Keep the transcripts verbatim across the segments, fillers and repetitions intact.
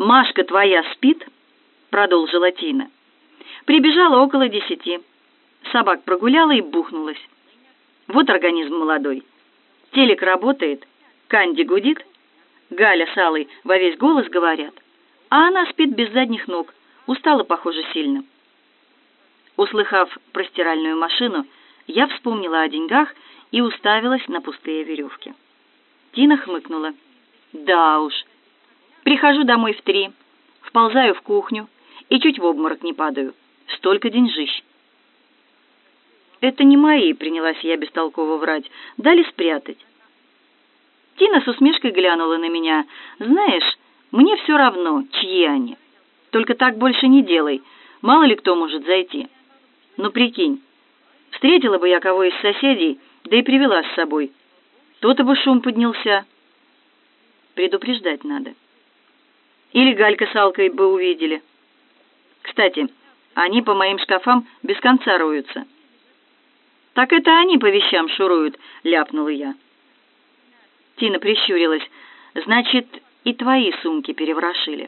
«Машка твоя спит?» — продолжила Тина. «Прибежала около десяти. Собак прогуляла и бухнулась. Вот организм молодой. Телек работает, Канди гудит, Галя с Аллой во весь голос говорят, а она спит без задних ног, устала, похоже, сильно». Услыхав про стиральную машину, я вспомнила о деньгах и уставилась на пустые веревки. Тина хмыкнула. «Да уж. Прихожу домой в три, вползаю в кухню и чуть в обморок не падаю. Столько деньжищ». «Это не мои», — принялась я бестолково врать. «Дали спрятать». Тина с усмешкой глянула на меня. «Знаешь, мне все равно, чьи они. Только так больше не делай, мало ли кто может зайти. Ну, прикинь, встретила бы я кого из соседей, да и привела с собой. То-то бы шум поднялся. Предупреждать надо. Или Галька с Алкой бы увидели. Кстати, они по моим шкафам без конца роются». «Так это они по вещам шуруют», — ляпнула я. Тина прищурилась. «Значит, и твои сумки переворошили».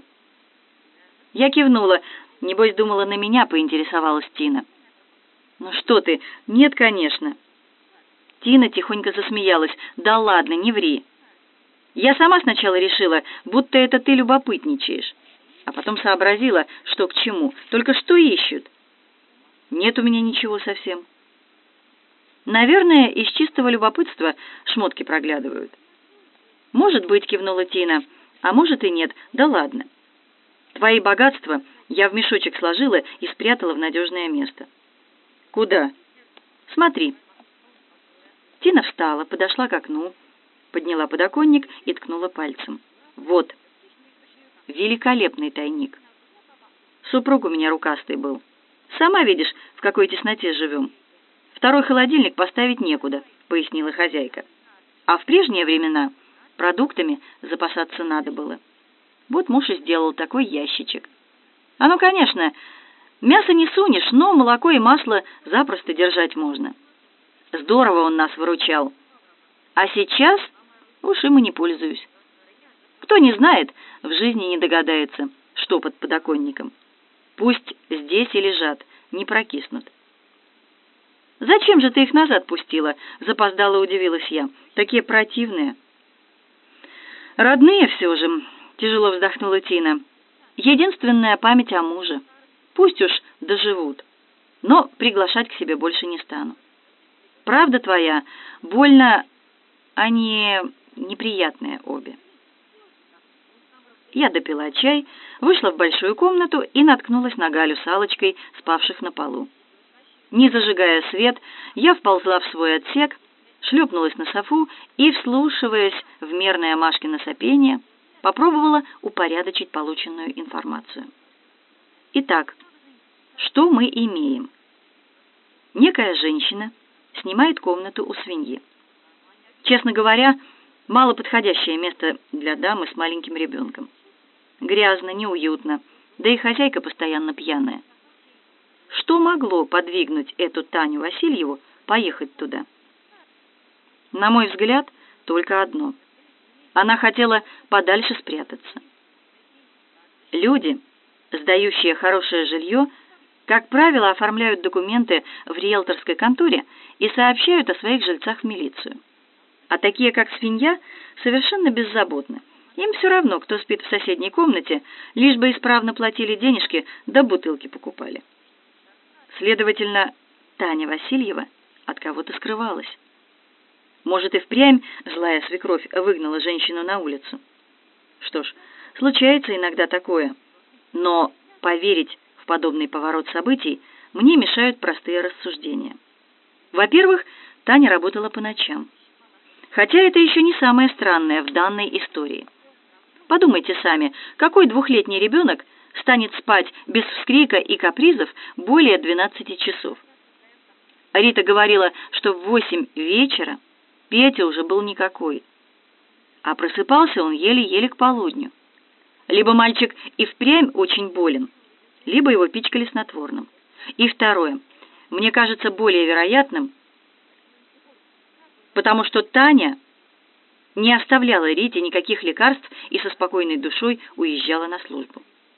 Я кивнула. Небось, думала, на меня поинтересовалась Тина. «Ну что ты? Нет, конечно». Тина тихонько засмеялась. «Да ладно, не ври. Я сама сначала решила, будто это ты любопытничаешь, а потом сообразила, что к чему. Только что ищут? Нет у меня ничего совсем». «Наверное, из чистого любопытства шмотки проглядывают». «Может быть», — кивнула Тина, — «а может и нет. Да ладно. Твои богатства я в мешочек сложила и спрятала в надежное место». «Куда?» «Смотри». Тина встала, подошла к окну, подняла подоконник и ткнула пальцем. «Вот. Великолепный тайник. Супруг у меня рукастый был. Сама видишь, в какой тесноте живем. Второй холодильник поставить некуда», — пояснила хозяйка. «А в прежние времена продуктами запасаться надо было. Вот муж и сделал такой ящичек. А ну, конечно, мясо не сунешь, но молоко и масло запросто держать можно. Здорово он нас выручал. А сейчас уж им и не пользуюсь. Кто не знает, в жизни не догадается, что под подоконником. Пусть здесь и лежат, не прокиснут». «Зачем же ты их назад пустила?» — запоздало удивилась я. «Такие противные». «Родные все же», — тяжело вздохнула Тина. «Единственная память о муже. Пусть уж доживут, но приглашать к себе больше не стану. Правда твоя, больно они неприятные обе». Я допила чай, вышла в большую комнату и наткнулась на Галю с Аллочкой, спавших на полу. Не зажигая свет, я вползла в свой отсек, шлепнулась на софу и, вслушиваясь в мерное Машкино сопение, попробовала упорядочить полученную информацию. Итак, что мы имеем? Некая женщина снимает комнату у свиньи. Честно говоря, малоподходящее место для дамы с маленьким ребенком. Грязно, неуютно, да и хозяйка постоянно пьяная. Что могло подвигнуть эту Таню Васильеву поехать туда? На мой взгляд, только одно. Она хотела подальше спрятаться. Люди, сдающие хорошее жилье, как правило, оформляют документы в риэлторской конторе и сообщают о своих жильцах в милицию. А такие, как свинья, совершенно беззаботны. Им все равно, кто спит в соседней комнате, лишь бы исправно платили денежки, да бутылки покупали. Следовательно, Таня Васильева от кого-то скрывалась. Может, и впрямь злая свекровь выгнала женщину на улицу. Что ж, случается иногда такое, но поверить в подобный поворот событий мне мешают простые рассуждения. Во-первых, Таня работала по ночам. Хотя это еще не самое странное в данной истории. Подумайте сами, какой двухлетний ребенок станет спать без вскрика и капризов более двенадцати часов? Рита говорила, что в восемь вечера Петя уже был никакой, а просыпался он еле-еле к полудню. Либо мальчик и впрямь очень болен, либо его пичкали снотворным. И второе, мне кажется более вероятным, потому что Таня не оставляла Рите никаких лекарств и со спокойной душой уезжала на службу.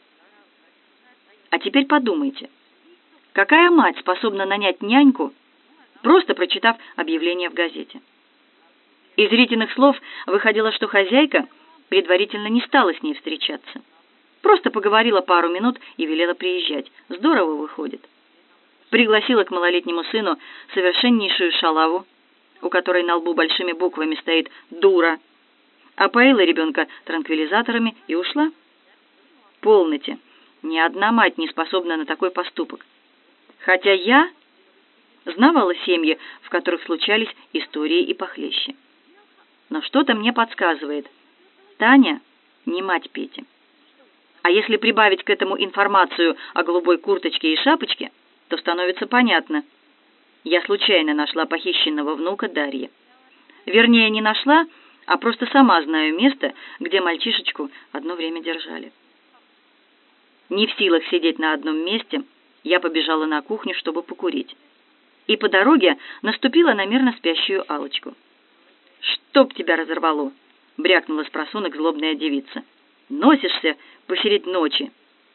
А теперь подумайте, какая мать способна нанять няньку, просто прочитав объявление в газете? Из Ритиных слов выходило, что хозяйка предварительно не стала с ней встречаться. Просто поговорила пару минут и велела приезжать. Здорово выходит. Пригласила к малолетнему сыну совершеннейшую шалаву, у которой на лбу большими буквами стоит «дура», опоила ребенка транквилизаторами и ушла. Полноте, ни одна мать не способна на такой поступок. Хотя я знавала семьи, в которых случались истории и похлеще. Но что-то мне подсказывает, Таня не мать Пети. А если прибавить к этому информацию о голубой курточке и шапочке, то становится понятно. Я случайно нашла похищенного внука Дарьи. Вернее, не нашла, а просто сама знаю место, где мальчишечку одно время держали. Не в силах сидеть на одном месте, я побежала на кухню, чтобы покурить. И по дороге наступила на мирно спящую Алочку. «Чтоб тебя разорвало!» — брякнула с просунок злобная девица. «Носишься посередь ночи!»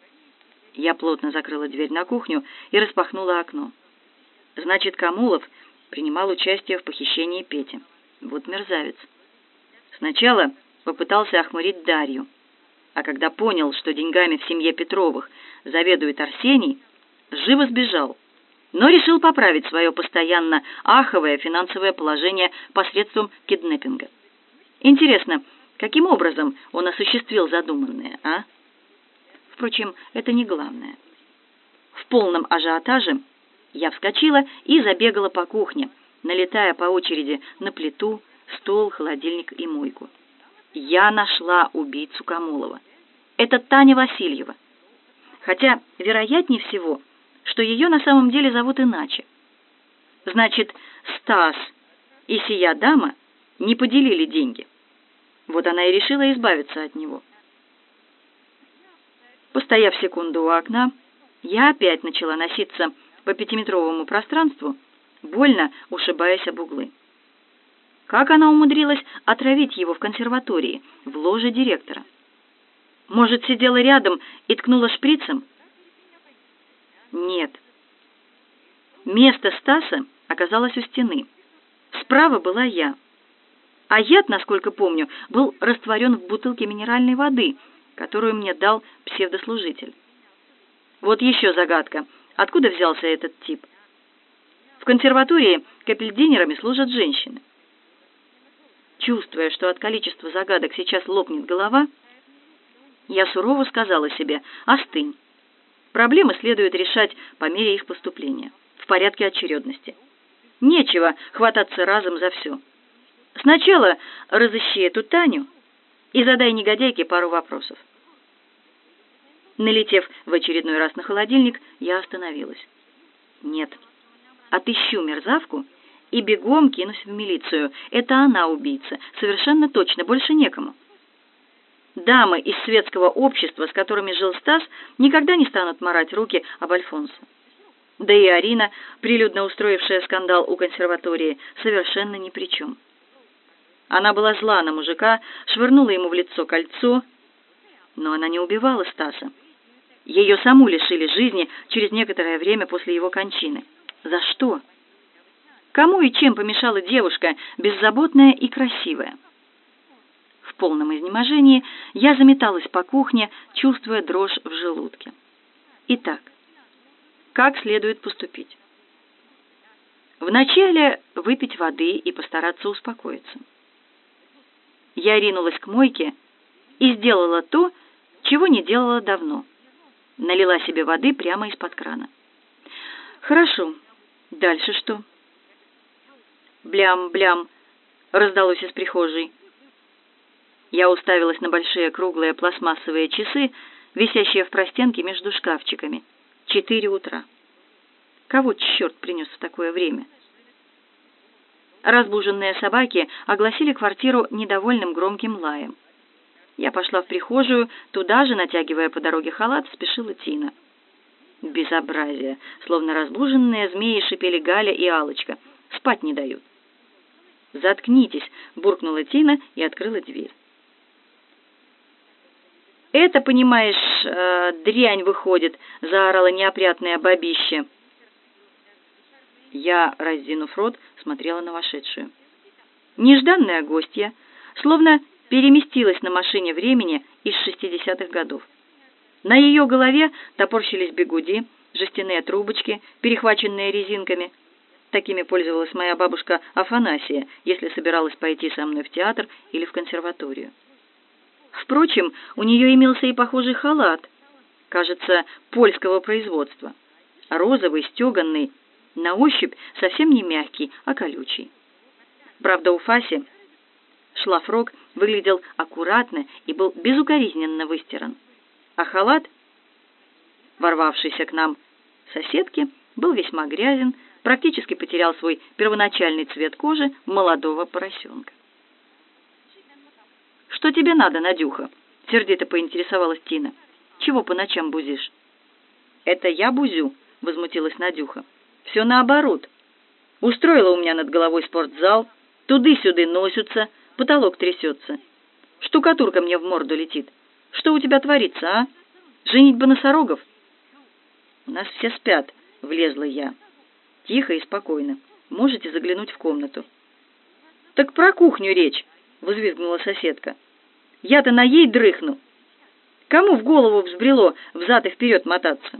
Я плотно закрыла дверь на кухню и распахнула окно. Значит, Камулов принимал участие в похищении Пети. Вот мерзавец. Сначала попытался охмурить Дарью, а когда понял, что деньгами в семье Петровых заведует Арсений, живо сбежал, но решил поправить свое постоянно аховое финансовое положение посредством киднеппинга. Интересно, каким образом он осуществил задуманное, а? Впрочем, это не главное. В полном ажиотаже я вскочила и забегала по кухне, налетая по очереди на плиту, стол, холодильник и мойку. Я нашла убийцу Камулова. Это Таня Васильева. Хотя, вероятнее всего, что ее на самом деле зовут иначе. Значит, Стас и сия дама не поделили деньги. Вот она и решила избавиться от него. Постояв секунду у окна, я опять начала носиться по пятиметровому пространству, больно ушибаясь об углы. Как она умудрилась отравить его в консерватории, в ложе директора? Может, сидела рядом и ткнула шприцем? Нет. Место Стаса оказалось у стены. Справа была я. А яд, насколько помню, был растворен в бутылке минеральной воды, которую мне дал псевдослужитель. Вот еще загадка. Откуда взялся этот тип? В консерватории капельдинерами служат женщины. Чувствуя, что от количества загадок сейчас лопнет голова, я сурово сказала себе: остынь. Проблемы следует решать по мере их поступления, в порядке очередности. Нечего хвататься разом за все. Сначала разыщи эту Таню и задай негодяйке пару вопросов. Налетев в очередной раз на холодильник, я остановилась. Нет, отыщу мерзавку и бегом кинусь в милицию. Это она убийца, совершенно точно, больше некому. Дамы из светского общества, с которыми жил Стас, никогда не станут марать руки об Альфонсо. Да и Арина, прилюдно устроившая скандал у консерватории, совершенно ни при чем. Она была зла на мужика, швырнула ему в лицо кольцо, но она не убивала Стаса. Ее саму лишили жизни через некоторое время после его кончины. За что? Кому и чем помешала девушка, беззаботная и красивая? В полном изнеможении я заметалась по кухне, чувствуя дрожь в желудке. Итак, как следует поступить? Вначале выпить воды и постараться успокоиться. Я ринулась к мойке и сделала то, чего не делала давно. Налила себе воды прямо из-под крана. Хорошо. Дальше что? Блям-блям раздалось из прихожей. Я уставилась на большие круглые пластмассовые часы, висящие в простенке между шкафчиками. Четыре утра. Кого черт принес в такое время? Разбуженные собаки огласили квартиру недовольным громким лаем. Я пошла в прихожую, туда же, натягивая по дороге халат, спешила Тина. Безобразие! Словно разбуженные змеи шипели Галя и Алочка. Спать не дают. «Заткнитесь!» — буркнула Тина и открыла дверь. «Это, понимаешь, э, дрянь выходит!» — заорала неопрятное бабище. Я, раздвинув рот, смотрела на вошедшую. Нежданная гостья словно переместилась на машине времени из шестидесятых годов. На ее голове топорщились бигуди, жестяные трубочки, перехваченные резинками. Такими пользовалась моя бабушка Афанасия, если собиралась пойти со мной в театр или в консерваторию. Впрочем, у нее имелся и похожий халат, кажется, польского производства, розовый, стеганный, на ощупь совсем не мягкий, а колючий. Правда, у Фаси шлафрок выглядел аккуратно и был безукоризненно выстиран, а халат, ворвавшийся к нам соседки, был весьма грязен, практически потерял свой первоначальный цвет кожи молодого поросенка. «Что тебе надо, Надюха?» — сердито поинтересовалась Тина. «Чего по ночам бузишь?» «Это я бузю?» — возмутилась Надюха. «Все наоборот. Устроила у меня над головой спортзал, туды-сюды носятся, потолок трясется. Штукатурка мне в морду летит. Что у тебя творится, а? Женитьба носорогов?» «У нас все спят», — влезла я. «Тихо и спокойно. Можете заглянуть в комнату». «Так про кухню речь», — взвизгнула соседка. «Я-то на ей дрыхну. Кому в голову взбрело взад и вперед мотаться?»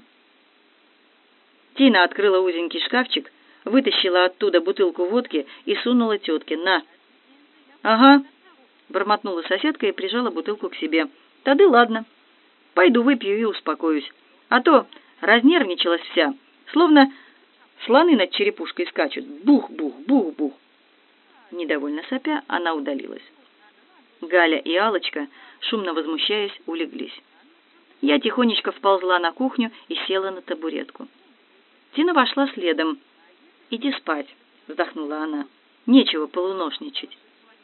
Тина открыла узенький шкафчик, вытащила оттуда бутылку водки и сунула тетке. «На!» «Ага», — бормотнула соседка и прижала бутылку к себе. «Тады ладно. Пойду выпью и успокоюсь. А то разнервничалась вся, словно слоны над черепушкой скачут. Бух-бух, бух-бух». Недовольно сопя, она удалилась. Галя и Алочка, шумно возмущаясь, улеглись. Я тихонечко вползла на кухню и села на табуретку. Тина вошла следом. «Иди спать», — вздохнула она. «Нечего полуношничать».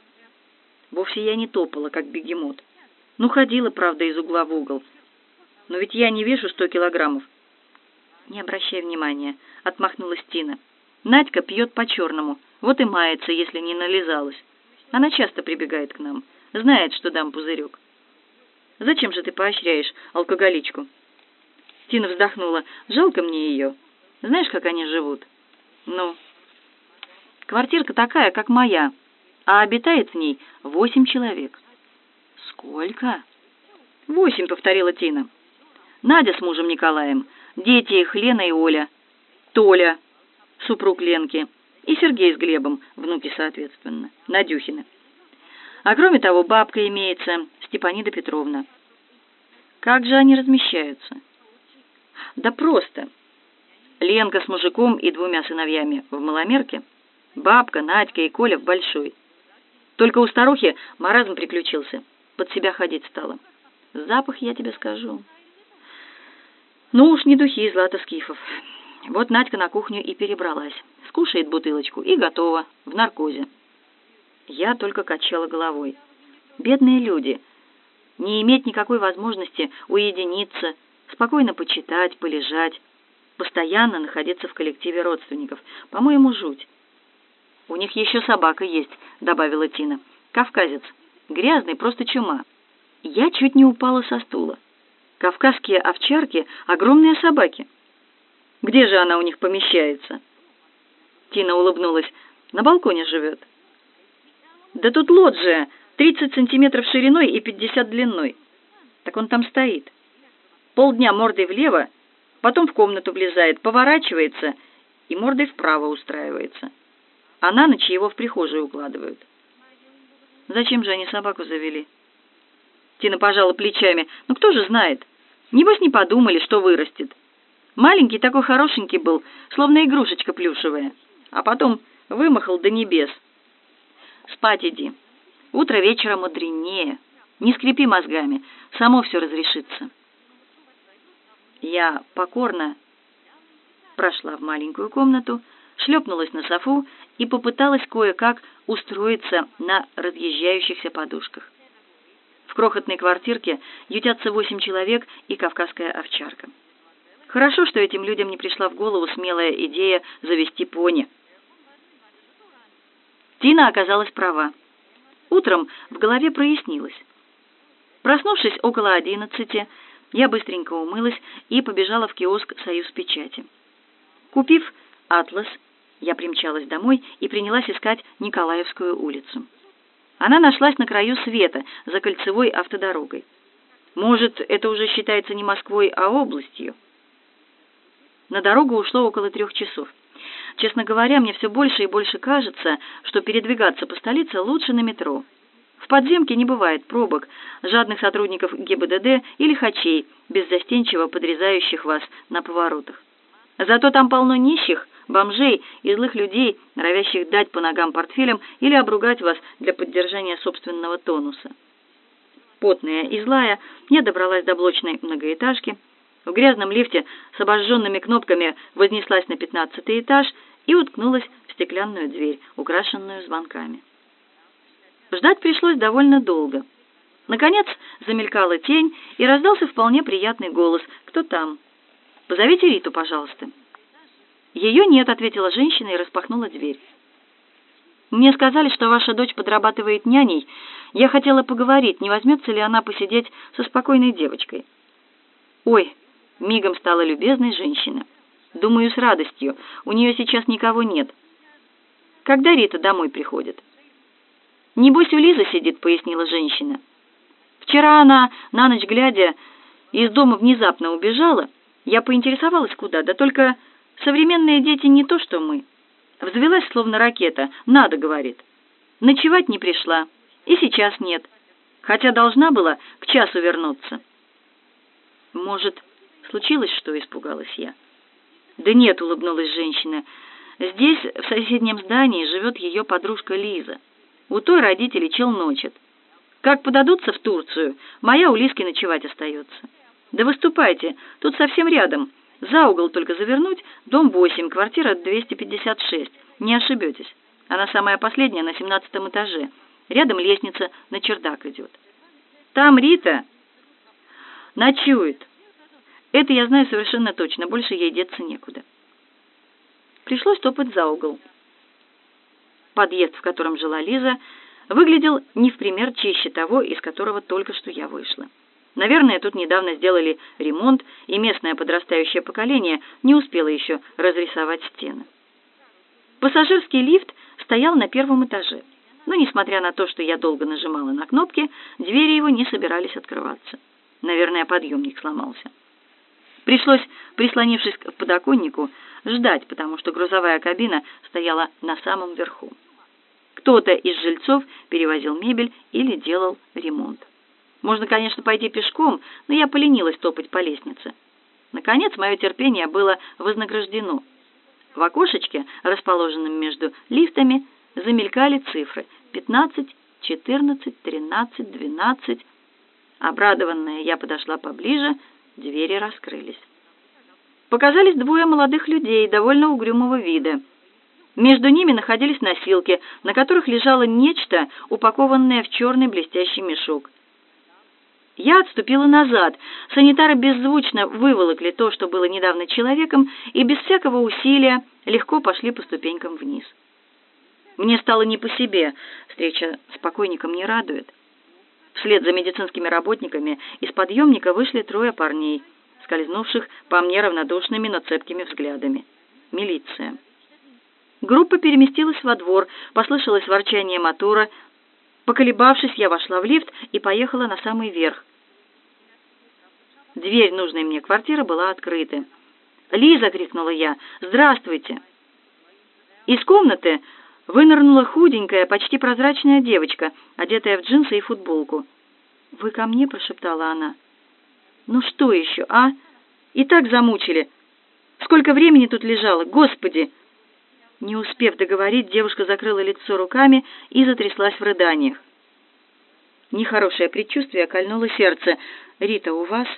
Вовсе я не топала, как бегемот. Ну, ходила, правда, из угла в угол. Но ведь я не вешу сто килограммов. «Не обращай внимания», — отмахнулась Тина. «Надька пьет по-черному, вот и мается, если не нализалась. Она часто прибегает к нам, знает, что дам пузырек». «Зачем же ты поощряешь алкоголичку?» Тина вздохнула. «Жалко мне ее. Знаешь, как они живут?» «Ну?» «Квартирка такая, как моя, а обитает в ней восемь человек». «Сколько?» «Восемь», — повторила Тина. «Надя с мужем Николаем, дети их Лена и Оля, Толя, супруг Ленки, и Сергей с Глебом, внуки, соответственно, Надюхины. А кроме того, бабка имеется, Степанида Петровна». «Как же они размещаются?» «Да просто. Ленка с мужиком и двумя сыновьями в маломерке, бабка, Надька и Коля в большой. Только у старухи маразм приключился, под себя ходить стала. Запах, я тебе скажу. Ну уж не духи Злата Скифов. Вот Надька на кухню и перебралась. Скушает бутылочку и готова, в наркозе». Я только качала головой. Бедные люди. Не иметь никакой возможности уединиться, спокойно почитать, полежать, постоянно находиться в коллективе родственников. По-моему, жуть. «У них еще собака есть», — добавила Тина. «Кавказец. Грязный, просто чума». Я чуть не упала со стула. Кавказские овчарки — огромные собаки. Где же она у них помещается? Тина улыбнулась. На балконе живет. Да тут лоджия, тридцать сантиметров шириной и пятьдесят длиной. Так он там стоит. Полдня мордой влево, потом в комнату влезает, поворачивается и мордой вправо устраивается. А на ночь его в прихожую укладывают. Зачем же они собаку завели? Тина пожала плечами. Ну кто же знает? Небось не подумали, что вырастет. Маленький такой хорошенький был, словно игрушечка плюшевая. А потом вымахал до небес. Спать иди. Утро вечера мудренее. Не скрипи мозгами, само все разрешится. Я покорно прошла в маленькую комнату, шлепнулась на софу и попыталась кое-как устроиться на разъезжающихся подушках. В крохотной квартирке ютятся восемь человек и кавказская овчарка. Хорошо, что этим людям не пришла в голову смелая идея завести пони. Тина оказалась права. Утром в голове прояснилось. Проснувшись около одиннадцати, я быстренько умылась и побежала в киоск «Союз печати». Купив атлас, я примчалась домой и принялась искать Николаевскую улицу. Она нашлась на краю света, за кольцевой автодорогой. Может, это уже считается не Москвой, а областью? На дорогу ушло около трех часов. Честно говоря, мне все больше и больше кажется, что передвигаться по столице лучше на метро. В подземке не бывает пробок, жадных сотрудников ГИБДД или хачей, беззастенчиво подрезающих вас на поворотах. Зато там полно нищих, бомжей и злых людей, норовящих дать по ногам портфелем или обругать вас для поддержания собственного тонуса. Потная и злая, я добралась до блочной многоэтажки, в грязном лифте с обожженными кнопками вознеслась на пятнадцатый этаж и уткнулась в стеклянную дверь, украшенную звонками. Ждать пришлось довольно долго. Наконец замелькала тень, и раздался вполне приятный голос: «Кто там? Позовите Риту, пожалуйста». «Ее нет», — ответила женщина и распахнула дверь. «Мне сказали, что ваша дочь подрабатывает няней. Я хотела поговорить, не возьмется ли она посидеть со спокойной девочкой». «Ой», — мигом стала любезной женщина. «Думаю, с радостью. У нее сейчас никого нет. Когда Рита домой приходит?» «Небось, у Лизы сидит», — пояснила женщина. «Вчера она, на ночь глядя, из дома внезапно убежала. Я поинтересовалась, куда, да только современные дети не то, что мы. Взвелась, словно ракета. Надо, говорит. Ночевать не пришла. И сейчас нет. Хотя должна была к часу вернуться». «Может, случилось что?» — испугалась я. «Да нет», — улыбнулась женщина. «Здесь, в соседнем здании, живет ее подружка Лиза. У той родители челночат. Как подадутся в Турцию, моя у Лизки ночевать остается. Да выступайте, тут совсем рядом. За угол только завернуть, дом восемь, квартира двести пятьдесят шесть. Не ошибетесь. Она самая последняя, на семнадцатом этаже. Рядом лестница на чердак идет. Там Рита ночует. Это я знаю совершенно точно, больше ей деться некуда». Пришлось топать за угол. Подъезд, в котором жила Лиза, выглядел не в пример чище того, из которого только что я вышла. Наверное, тут недавно сделали ремонт, и местное подрастающее поколение не успело еще разрисовать стены. Пассажирский лифт стоял на первом этаже, но, несмотря на то, что я долго нажимала на кнопки, двери его не собирались открываться. Наверное, подъемник сломался. Пришлось, прислонившись к подоконнику, ждать, потому что грузовая кабина стояла на самом верху. Кто-то из жильцов перевозил мебель или делал ремонт. Можно, конечно, пойти пешком, но я поленилась топать по лестнице. Наконец, мое терпение было вознаграждено. В окошечке, расположенном между лифтами, замелькали цифры: пятнадцать, четырнадцать, тринадцать, двенадцать. Обрадованная, я подошла поближе, двери раскрылись. Показались двое молодых людей, довольно угрюмого вида. Между ними находились носилки, на которых лежало нечто, упакованное в черный блестящий мешок. Я отступила назад. Санитары беззвучно выволокли то, что было недавно человеком, и без всякого усилия легко пошли по ступенькам вниз. Мне стало не по себе. Встреча с покойником не радует. Вслед за медицинскими работниками из подъемника вышли трое парней, скользнувших по мне равнодушными, но цепкими взглядами. Милиция. Группа переместилась во двор, послышалось ворчание мотора. Поколебавшись, я вошла в лифт и поехала на самый верх. Дверь нужной мне квартиры была открыта. «Лиза!» — крикнула я. «Здравствуйте!» Из комнаты вынырнула худенькая, почти прозрачная девочка, одетая в джинсы и футболку. «Вы ко мне?» — прошептала она. «Ну что еще, а? И так замучили. Сколько времени тут лежала, Господи!» Не успев договорить, девушка закрыла лицо руками и затряслась в рыданиях. Нехорошее предчувствие кольнуло сердце. «Рита, у вас?»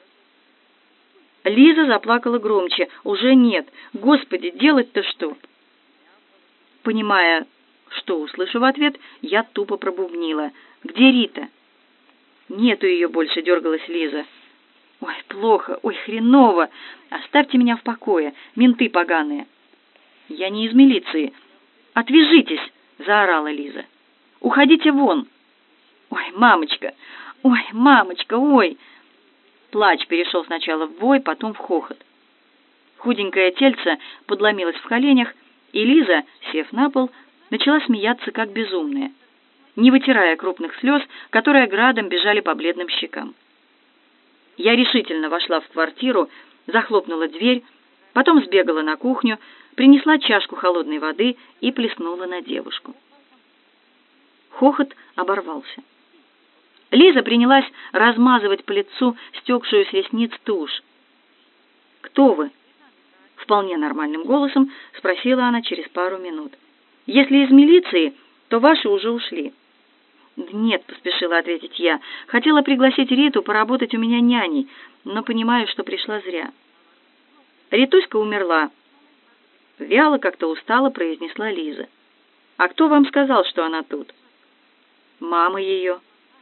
Лиза заплакала громче. «Уже нет. Господи, делать-то что?» Понимая, что услышу в ответ, я тупо пробубнила. «Где Рита?» «Нету ее больше», — дергалась Лиза. «Ой, плохо, ой, хреново. Оставьте меня в покое, менты поганые». «Я не из милиции. Отвяжитесь!» — заорала Лиза. «Уходите вон!» «Ой, мамочка! Ой, мамочка, ой!» Плач перешел сначала в вой, потом в хохот. Худенькое тельце подломилось в коленях, и Лиза, сев на пол, начала смеяться, как безумная, не вытирая крупных слез, которые градом бежали по бледным щекам. Я решительно вошла в квартиру, захлопнула дверь, потом сбегала на кухню, принесла чашку холодной воды и плеснула на девушку. Хохот оборвался. Лиза принялась размазывать по лицу стекшую с ресниц тушь. «Кто вы?» — вполне нормальным голосом спросила она через пару минут. «Если из милиции, то ваши уже ушли». «Нет», — поспешила ответить я, — «хотела пригласить Риту поработать у меня няней, но понимаю, что пришла зря». «Ритуська умерла», — вяло, как-то устало произнесла Лиза. «А кто вам сказал, что она тут?» «Мама ее».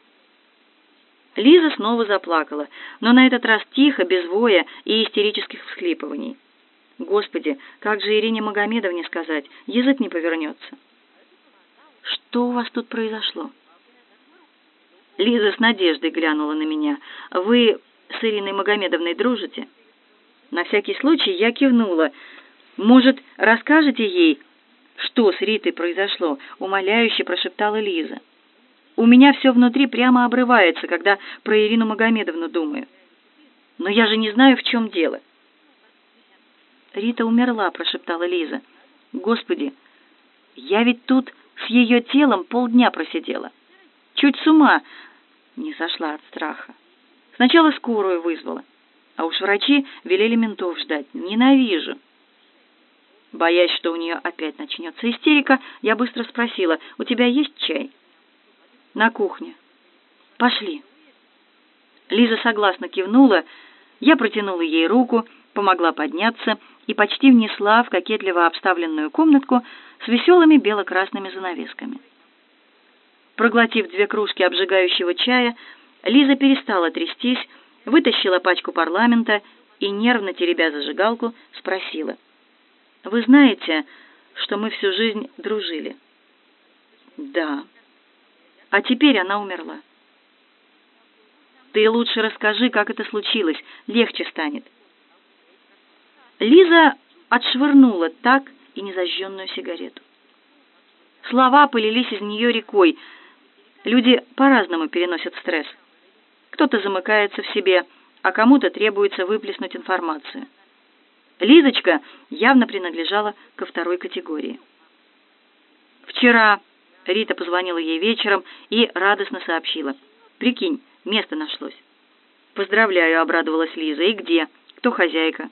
Лиза снова заплакала, но на этот раз тихо, без воя и истерических всхлипываний. Господи, как же Ирине Магомедовне сказать, язык не повернется. «Что у вас тут произошло?» Лиза с надеждой глянула на меня. «Вы с Ириной Магомедовной дружите?» На всякий случай я кивнула. «Может, расскажете ей, что с Ритой произошло?» — умоляюще прошептала Лиза. «У меня все внутри прямо обрывается, когда про Ирину Магомедовну думаю. Но я же не знаю, в чем дело». «Рита умерла», — прошептала Лиза. «Господи, я ведь тут с ее телом полдня просидела. Чуть с ума не сошла от страха. Сначала скорую вызвала, а уж врачи велели ментов ждать. Ненавижу». Боясь, что у нее опять начнется истерика, я быстро спросила: «У тебя есть чай?» «На кухне». «Пошли». Лиза согласно кивнула, я протянула ей руку, помогла подняться и почти внесла в кокетливо обставленную комнатку с веселыми бело-красными занавесками. Проглотив две кружки обжигающего чая, Лиза перестала трястись, вытащила пачку парламента и, нервно теребя зажигалку, спросила: «Вы знаете, что мы всю жизнь дружили?» «Да». «А теперь она умерла». «Ты лучше расскажи, как это случилось, легче станет». Лиза отшвырнула так и незажженную сигарету. Слова полились из нее рекой. Люди по-разному переносят стресс. Кто-то замыкается в себе, а кому-то требуется выплеснуть информацию. Лизочка явно принадлежала ко второй категории. «Вчера...» — Рита позвонила ей вечером и радостно сообщила: «Прикинь, место нашлось». «Поздравляю», — обрадовалась Лиза. «И где? Кто хозяйка?»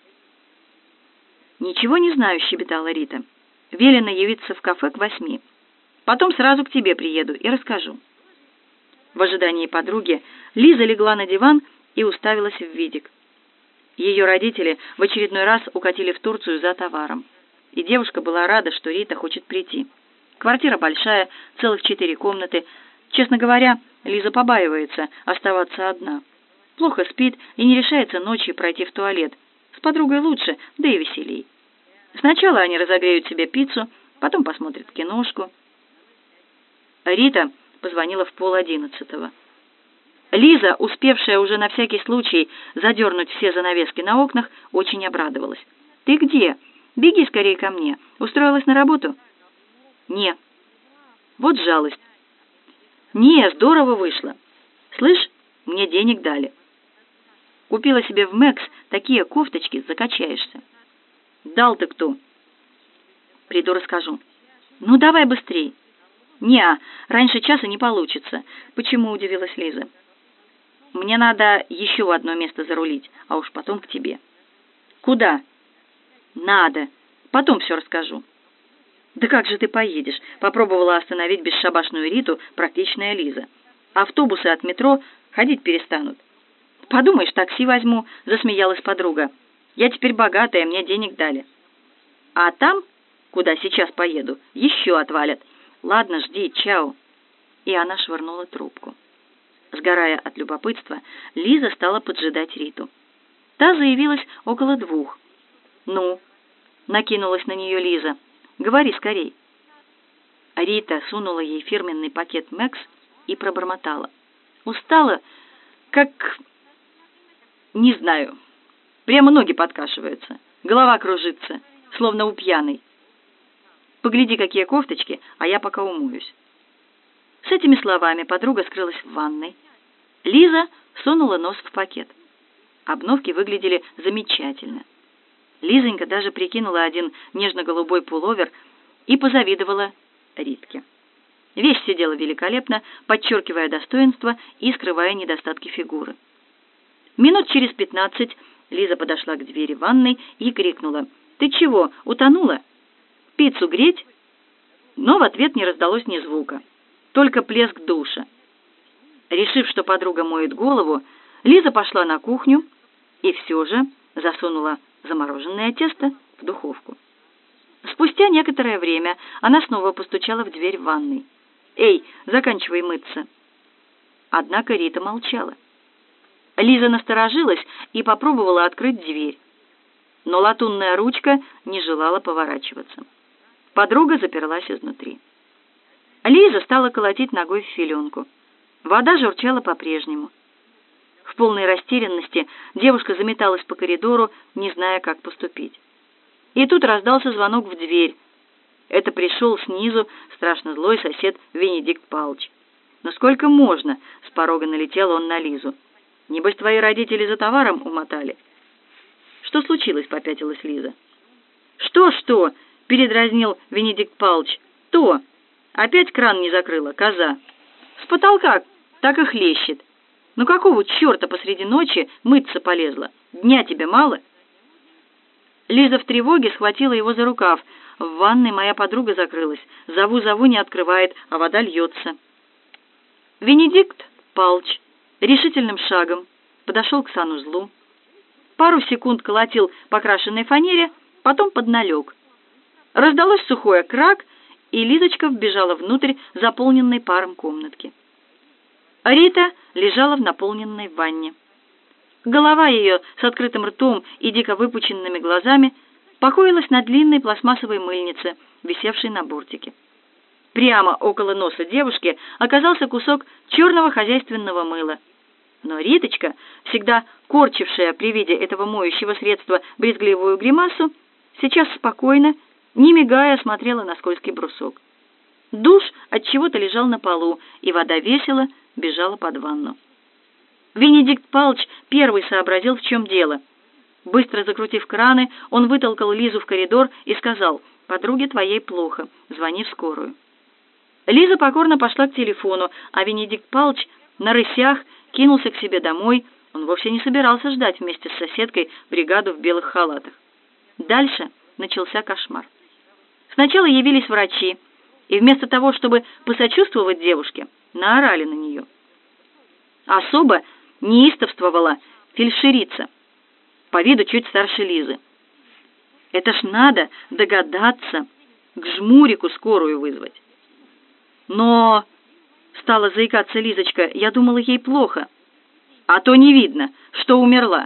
«Ничего не знаю», — щебетала Рита. «Велено явиться в кафе к восьми. Потом сразу к тебе приеду и расскажу». В ожидании подруги Лиза легла на диван и уставилась в видик. Ее родители в очередной раз укатили в Турцию за товаром, и девушка была рада, что Рита хочет прийти. Квартира большая, целых четыре комнаты. Честно говоря, Лиза побаивается оставаться одна. Плохо спит и не решается ночью пройти в туалет. С подругой лучше, да и веселей. Сначала они разогреют себе пиццу, потом посмотрят киношку. Рита позвонила в пол одиннадцатого. Лиза, успевшая уже на всякий случай задернуть все занавески на окнах, очень обрадовалась. «Ты где? Беги скорее ко мне. Устроилась на работу?» «Не». «Вот жалость». «Не, здорово вышло. Слышь, мне денег дали. Купила себе в Мэкс такие кофточки, закачаешься». «Дал ты кто?» «Приду, расскажу». «Ну, давай быстрей». «Не, раньше часа не получится». «Почему?» — удивилась Лиза. «Мне надо еще в одно место зарулить, а уж потом к тебе». «Куда?» «Надо. Потом все расскажу». «Да как же ты поедешь?» — попробовала остановить бесшабашную Риту практичная Лиза. «Автобусы от метро ходить перестанут». «Подумаешь, такси возьму», — засмеялась подруга. «Я теперь богатая, мне денег дали». «А там, куда сейчас поеду, еще отвалят. Ладно, жди, чао». И она швырнула трубку. Сгорая от любопытства, Лиза стала поджидать Риту. Та заявилась около двух. «Ну?» — накинулась на нее Лиза. «Говори скорей». Рита сунула ей фирменный пакет «Мэкс» и пробормотала. Устала, как... не знаю. Прямо ноги подкашиваются, голова кружится, словно у пьяной. Погляди, какие кофточки, а я пока умоюсь. С этими словами подруга скрылась в ванной. Лиза сунула нос в пакет. Обновки выглядели замечательно. Лизонька даже прикинула один нежно-голубой пуловер и позавидовала Ритке. Вещь сидела великолепно, подчеркивая достоинство и скрывая недостатки фигуры. Минут через пятнадцать Лиза подошла к двери ванной и крикнула: «Ты чего, утонула? Пиццу греть?» Но в ответ не раздалось ни звука, только плеск душа. Решив, что подруга моет голову, Лиза пошла на кухню и все же засунула замороженное тесто в духовку. Спустя некоторое время она снова постучала в дверь ванной. «Эй, заканчивай мыться!» Однако Рита молчала. Лиза насторожилась и попробовала открыть дверь, но латунная ручка не желала поворачиваться. Подруга заперлась изнутри. Лиза стала колотить ногой в филенку. Вода журчала по-прежнему. В полной растерянности девушка заметалась по коридору, не зная, как поступить. И тут раздался звонок в дверь. Это пришел снизу страшно злой сосед Венедикт Палыч. «Но сколько можно?» — с порога налетел он на Лизу. «Небось, твои родители за товаром умотали?» «Что случилось?» — попятилась Лиза. «Что-что?» — передразнил Венедикт Палыч. «То! Опять кран не закрыла, коза. С потолка так и хлещет. Ну какого черта посреди ночи мыться полезла? Дня тебе мало?» Лиза в тревоге схватила его за рукав. «В ванной моя подруга закрылась. Зову-зову, не открывает, а вода льется». Венедикт Палыч решительным шагом подошел к санузлу. Пару секунд колотил по крашенной фанере, потом подналег. Раздалось сухое крак, и Лизочка вбежала внутрь заполненной паром комнатки. Рита лежала в наполненной ванне. Голова ее с открытым ртом и дико выпученными глазами покоилась на длинной пластмассовой мыльнице, висевшей на бортике. Прямо около носа девушки оказался кусок черного хозяйственного мыла. Но Риточка, всегда корчившая при виде этого моющего средства брезгливую гримасу, сейчас спокойно, не мигая, смотрела на скользкий брусок. Душ отчего-то лежал на полу, и вода весело бежала под ванну. Венедикт Палыч первый сообразил, в чем дело. Быстро закрутив краны, он вытолкал Лизу в коридор и сказал: «Подруге твоей плохо, звони в скорую». Лиза покорно пошла к телефону, а Венедикт Палыч на рысях кинулся к себе домой. Он вовсе не собирался ждать вместе с соседкой бригаду в белых халатах. Дальше начался кошмар. Сначала явились врачи, и вместо того, чтобы посочувствовать девушке, наорали на нее. Особо неистовствовала фельдшерица, по виду чуть старше Лизы. Это ж надо догадаться к жмурику скорую вызвать. Но, стала заикаться Лизочка, я думала, ей плохо. А то не видно, что умерла.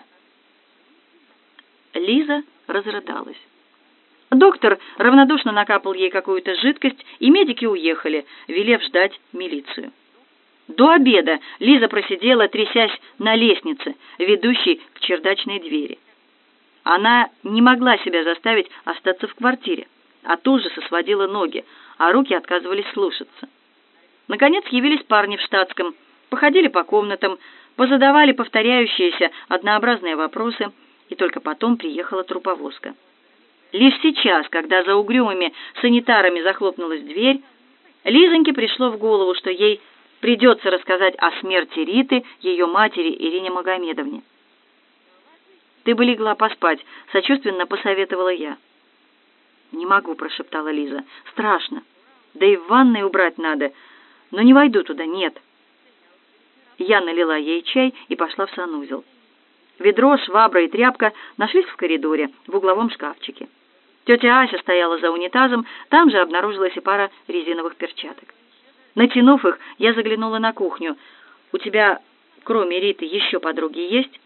Лиза разрыдалась. Доктор равнодушно накапал ей какую-то жидкость, и медики уехали, велев ждать милицию. До обеда Лиза просидела, трясясь на лестнице, ведущей к чердачной двери. Она не могла себя заставить остаться в квартире. От ужаса сводила ноги, а руки отказывались слушаться. Наконец явились парни в штатском, походили по комнатам, позадавали повторяющиеся однообразные вопросы, и только потом приехала труповозка. Лишь сейчас, когда за угрюмыми санитарами захлопнулась дверь, Лизоньке пришло в голову, что ей придется рассказать о смерти Риты ее матери Ирине Магомедовне. «Ты бы легла поспать», — сочувственно посоветовала я. «Не могу», — прошептала Лиза. «Страшно. Да и в ванной убрать надо. Но не войду туда, нет». Я налила ей чай и пошла в санузел. Ведро, швабра и тряпка нашлись в коридоре, в угловом шкафчике. Тетя Ася стояла за унитазом, там же обнаружилась и пара резиновых перчаток. Натянув их, я заглянула на кухню. «У тебя, кроме Риты, еще подруги есть?»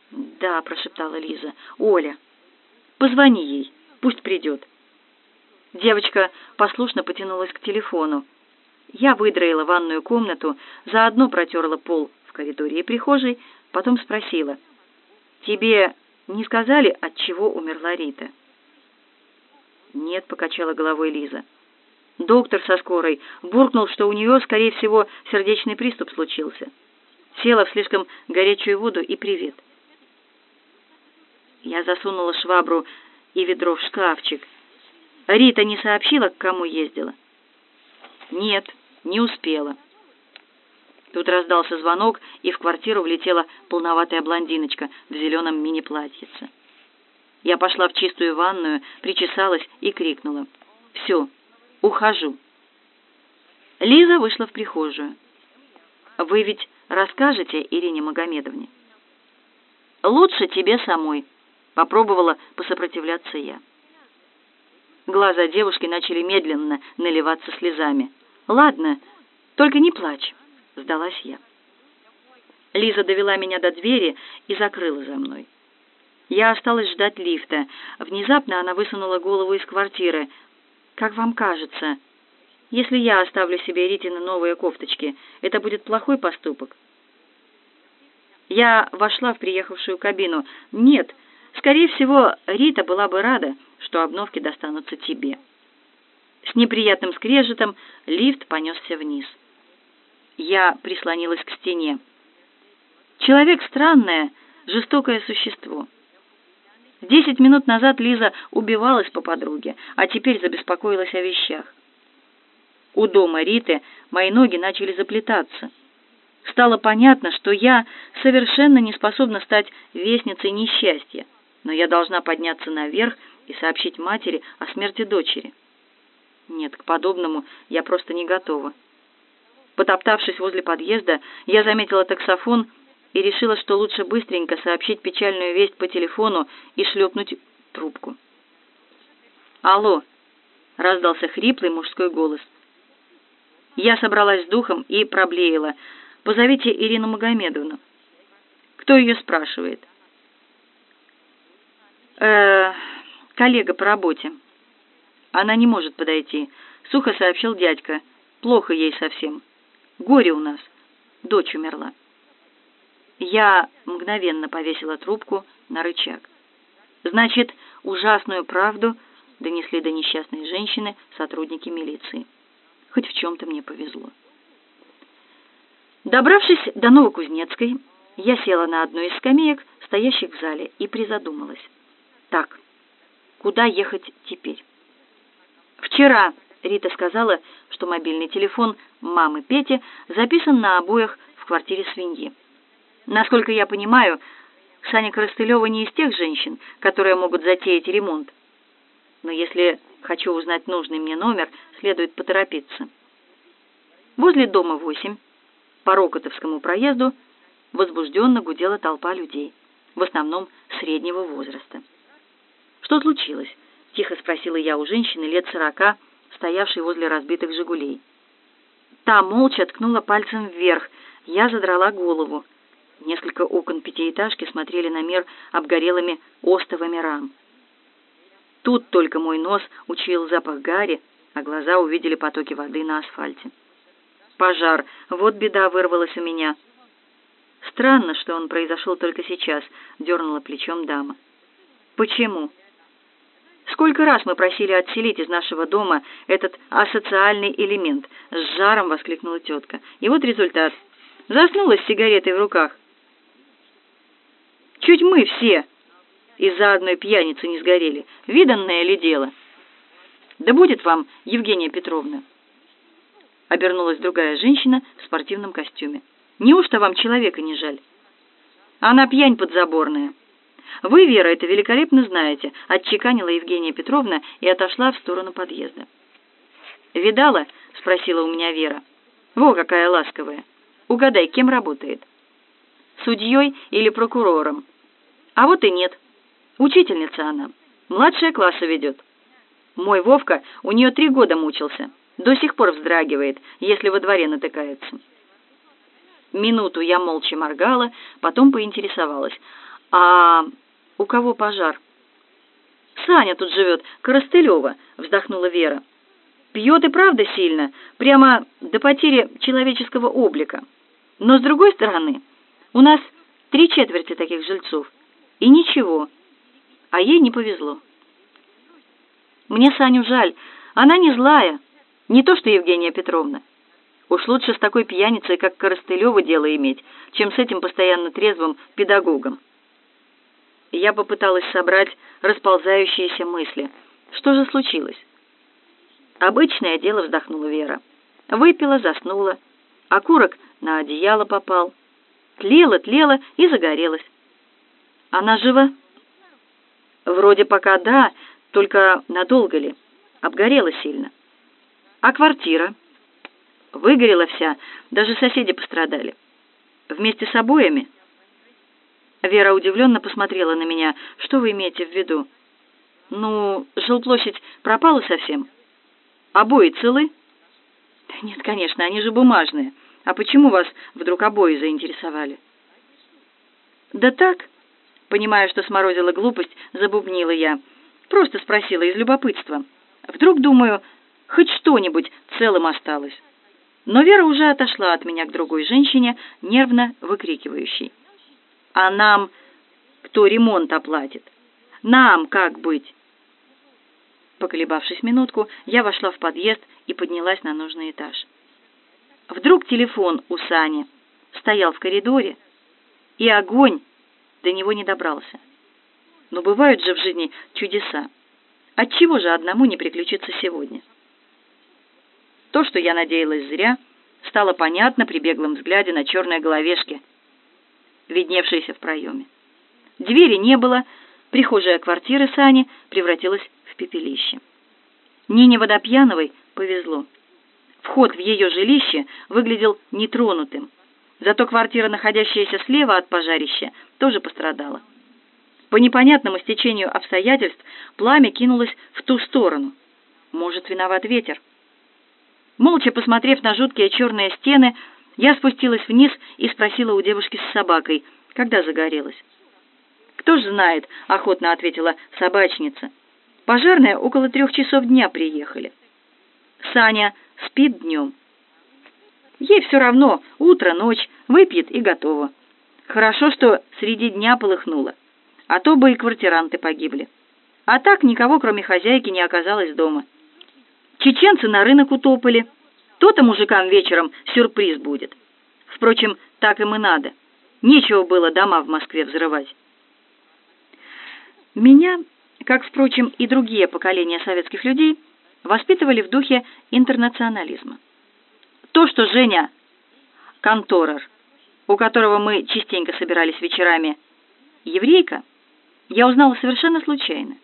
«Да», — прошептала Лиза. «Оля. Позвони ей, пусть придет». Девочка послушно потянулась к телефону. Я выдраила ванную комнату, заодно протерла пол в коридоре и прихожей, потом спросила: «Тебе не сказали, от чего умерла Рита?» «Нет», — покачала головой Лиза. «Доктор со скорой буркнул, что у нее, скорее всего, сердечный приступ случился. Села в слишком горячую воду и привет». Я засунула швабру и ведро в шкафчик. «Рита не сообщила, к кому ездила?» «Нет, не успела». Тут раздался звонок, и в квартиру влетела полноватая блондиночка в зеленом мини-платьице. Я пошла в чистую ванную, причесалась и крикнула: «Все, ухожу». Лиза вышла в прихожую. «Вы ведь расскажете Ирине Магомедовне?» «Лучше тебе самой», — попробовала посопротивляться я. Глаза девушки начали медленно наливаться слезами. «Ладно, только не плачь», — сдалась я. Лиза довела меня до двери и закрыла за мной. Я осталась ждать лифта. Внезапно она высунула голову из квартиры. «Как вам кажется, если я оставлю себе Ритины новые кофточки, это будет плохой поступок?» Я вошла в приехавшую кабину. «Нет, скорее всего, Рита была бы рада, что обновки достанутся тебе». С неприятным скрежетом лифт понесся вниз. Я прислонилась к стене. Человек — странное, жестокое существо. Десять минут назад Лиза убивалась по подруге, а теперь забеспокоилась о вещах. У дома Риты мои ноги начали заплетаться. Стало понятно, что я совершенно не способна стать вестницей несчастья, но я должна подняться наверх и сообщить матери о смерти дочери. Нет, к подобному я просто не готова. Потоптавшись возле подъезда, я заметила таксофон и решила, что лучше быстренько сообщить печальную весть по телефону и шлепнуть трубку. «Алло!» — раздался хриплый мужской голос. Я собралась с духом и проблеяла: «Позовите Ирину Магомедовну». «Кто ее спрашивает?» «Э-э, коллега по работе». «Она не может подойти», — сухо сообщил дядька. «Плохо ей совсем. Горе у нас. Дочь умерла». Я мгновенно повесила трубку на рычаг. Значит, ужасную правду донесли до несчастной женщины сотрудники милиции. Хоть в чем-то мне повезло. Добравшись до Новокузнецкой, я села на одну из скамеек, стоящих в зале, и призадумалась. Так, куда ехать теперь? Вчера Рита сказала, что мобильный телефон мамы Пети записан на обоях в квартире свиньи. Насколько я понимаю, Саня Коростылева не из тех женщин, которые могут затеять ремонт. Но если хочу узнать нужный мне номер, следует поторопиться. Возле дома восемь, по Рокотовскому проезду, возбужденно гудела толпа людей, в основном среднего возраста. «Что случилось?» — тихо спросила я у женщины лет сорока, стоявшей возле разбитых «Жигулей». Та молча ткнула пальцем вверх. Я задрала голову. Несколько окон пятиэтажки смотрели на мир обгорелыми остовами рам. Тут только мой нос учуял запах гари, а глаза увидели потоки воды на асфальте. Пожар. Вот беда вырвалась у меня. Странно, что он произошел только сейчас, дернула плечом дама. Почему? Сколько раз мы просили отселить из нашего дома этот асоциальный элемент, с жаром воскликнула тетка. И вот результат. Заснула с сигаретой в руках. Чуть мы все из-за одной пьяницы не сгорели. Виданное ли дело? Да будет вам, Евгения Петровна. Обернулась другая женщина в спортивном костюме. Неужто вам человека не жаль? Она пьянь подзаборная. Вы, Вера, это великолепно знаете, отчеканила Евгения Петровна и отошла в сторону подъезда. Видала? Спросила у меня Вера. Во, какая ласковая. Угадай, кем работает? Судьей или прокурором? А вот и нет. Учительница она. Младшие классы ведет. Мой Вовка у нее три года мучился. До сих пор вздрагивает, если во дворе натыкается. Минуту я молча моргала, потом поинтересовалась. А у кого пожар? Саня тут живет, Коростылева», — вздохнула Вера. «Пьет и правда сильно, прямо до потери человеческого облика. Но, с другой стороны, у нас три четверти таких жильцов. И ничего. А ей не повезло». «Мне Саню жаль. Она не злая. Не то что Евгения Петровна. Уж лучше с такой пьяницей, как Коростылева, дело иметь, чем с этим постоянно трезвым педагогом». Я попыталась собрать расползающиеся мысли. Что же случилось? «Обычное дело», — вздохнула Вера. «Выпила, заснула. Окурок на одеяло попал. Тлела, тлела и загорелась. Она жива?» «Вроде пока да, только надолго ли? Обгорела сильно». «А квартира?» «Выгорела вся, даже соседи пострадали». «Вместе с обоями?» Вера удивленно посмотрела на меня. «Что вы имеете в виду?» «Ну, жилплощадь пропала совсем. Обои целы?» «Нет, конечно, они же бумажные. А почему вас вдруг обои заинтересовали?» «Да так», понимая, что сморозила глупость, забубнила я. Просто спросила из любопытства. Вдруг, думаю, хоть что-нибудь целым осталось. Но Вера уже отошла от меня к другой женщине, нервно выкрикивающей: «А нам кто ремонт оплатит? Нам как быть?» Поколебавшись минутку, я вошла в подъезд и поднялась на нужный этаж. Вдруг телефон у Сани стоял в коридоре, и огонь до него не добрался. Но бывают же в жизни чудеса. Отчего же одному не приключиться сегодня? То, что я надеялась зря, стало понятно при беглом взгляде на черные головешки, видневшиеся в проеме. Двери не было, прихожая квартиры Сани превратилась в пепелище. Нине Водопьяновой повезло. Вход в ее жилище выглядел нетронутым, зато квартира, находящаяся слева от пожарища, тоже пострадала. По непонятному стечению обстоятельств пламя кинулось в ту сторону. Может, виноват ветер. Молча посмотрев на жуткие черные стены, я спустилась вниз и спросила у девушки с собакой, когда загорелась. «Кто ж знает», — охотно ответила собачница. «Пожарные около трех часов дня приехали. Саня спит днем. Ей все равно, утро, ночь, выпьет и готово. Хорошо, что среди дня полыхнуло, а то бы и квартиранты погибли. А так никого, кроме хозяйки, не оказалось дома. Чеченцы на рынок утопали. То-то мужикам вечером сюрприз будет. Впрочем, так им и надо. Нечего было дома в Москве взрывать». Меня, как, впрочем, и другие поколения советских людей, воспитывали в духе интернационализма. То, что Женя Конторер, у которого мы частенько собирались вечерами, еврейка, я узнала совершенно случайно.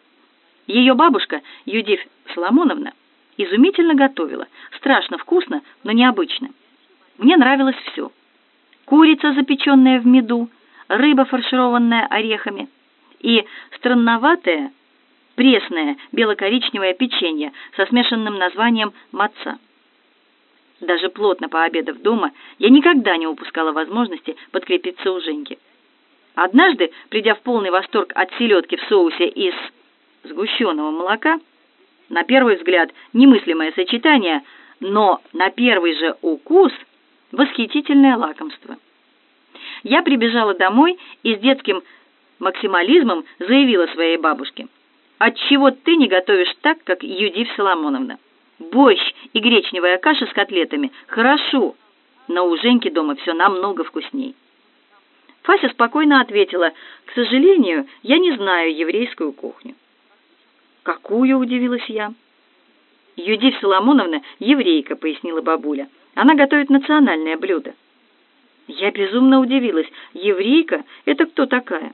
Ее бабушка, Юдив Соломоновна, изумительно готовила, страшно вкусно, но необычно. Мне нравилось все. Курица, запеченная в меду, рыба, фаршированная орехами, и странноватое, пресное бело-коричневое печенье со смешанным названием маца. Даже плотно пообедав дома, я никогда не упускала возможности подкрепиться у Женьки. Однажды, придя в полный восторг от селедки в соусе из сгущенного молока, на первый взгляд немыслимое сочетание, но на первый же укус восхитительное лакомство. Я прибежала домой и с детским максимализмом заявила своей бабушке: «Отчего ты не готовишь так, как Юдив Соломоновна? Борщ и гречневая каша с котлетами – хорошо, но у Женьки дома все намного вкусней». Фася спокойно ответила: «К сожалению, я не знаю еврейскую кухню». «Какую?» – удивилась я. «Юдив Соломоновна еврейка», – пояснила бабуля. «Она готовит национальное блюдо». Я безумно удивилась. «Еврейка? Это кто такая?»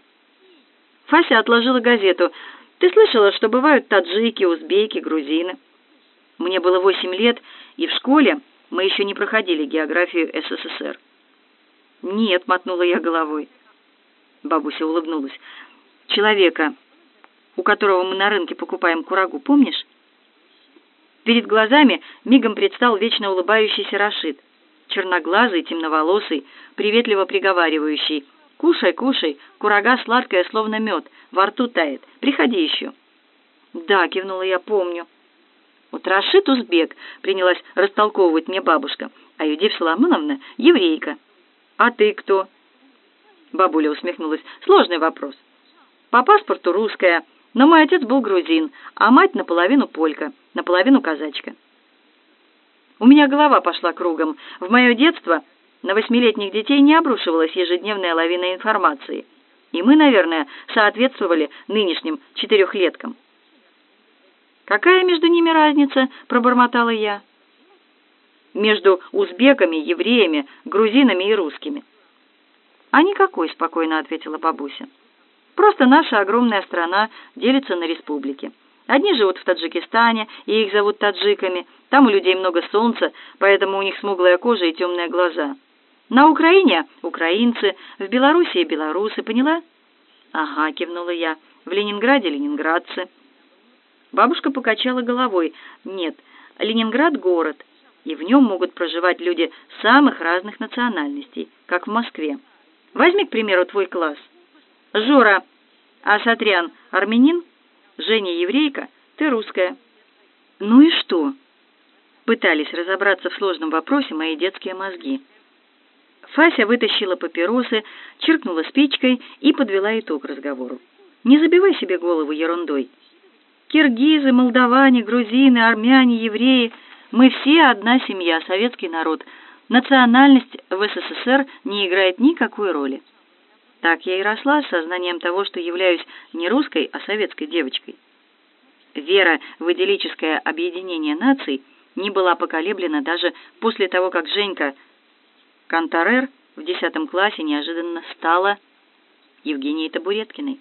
Фася отложила газету. «Ты слышала, что бывают таджики, узбеки, грузины?» Мне было восемь лет, и в школе мы еще не проходили географию СССР. «Нет», — мотнула я головой. Бабуся улыбнулась. «Человека, у которого мы на рынке покупаем курагу, помнишь?» Перед глазами мигом предстал вечно улыбающийся Рашид, черноглазый, темноволосый, приветливо приговаривающий: «Кушай, кушай, курага сладкая, словно мед, во рту тает, приходи еще». «Да», — кивнула я, — «помню». «Вот Рашид узбек», — принялась растолковывать мне бабушка, «а Юдив Соломоновна — еврейка». «А ты кто?» Бабуля усмехнулась. «Сложный вопрос. По паспорту русская, но мой отец был грузин, а мать наполовину полька, наполовину казачка». У меня голова пошла кругом. В мое детство на восьмилетних детей не обрушивалась ежедневная лавина информации. И мы, наверное, соответствовали нынешним четырехлеткам. «Какая между ними разница?» — пробормотала я. «Между узбеками, евреями, грузинами и русскими». «А никакой», — спокойно ответила бабуся. «Просто наша огромная страна делится на республики. Одни живут в Таджикистане, и их зовут таджиками. Там у людей много солнца, поэтому у них смуглая кожа и темные глаза. На Украине — украинцы, в Белоруссии — белорусы, поняла?» «Ага», — кивнула я. «В Ленинграде — ленинградцы». Бабушка покачала головой. «Нет, Ленинград — город, и в нем могут проживать люди самых разных национальностей, как в Москве. Возьми, к примеру, твой класс. Жора Асатрян — армянин, Женя — еврейка, ты — русская». «Ну и что?» Пытались разобраться в сложном вопросе мои детские мозги. Фася вытащила папиросы, чиркнула спичкой и подвела итог разговору. «Не забивай себе голову ерундой. Киргизы, молдаване, грузины, армяне, евреи — мы все одна семья, советский народ. Национальность в СССР не играет никакой роли». Так я и росла с сознанием того, что являюсь не русской, а советской девочкой. Вера в идиллическое объединение наций не была поколеблена даже после того, как Женька Кантарер в десятом классе неожиданно стала Евгенией Табуреткиной.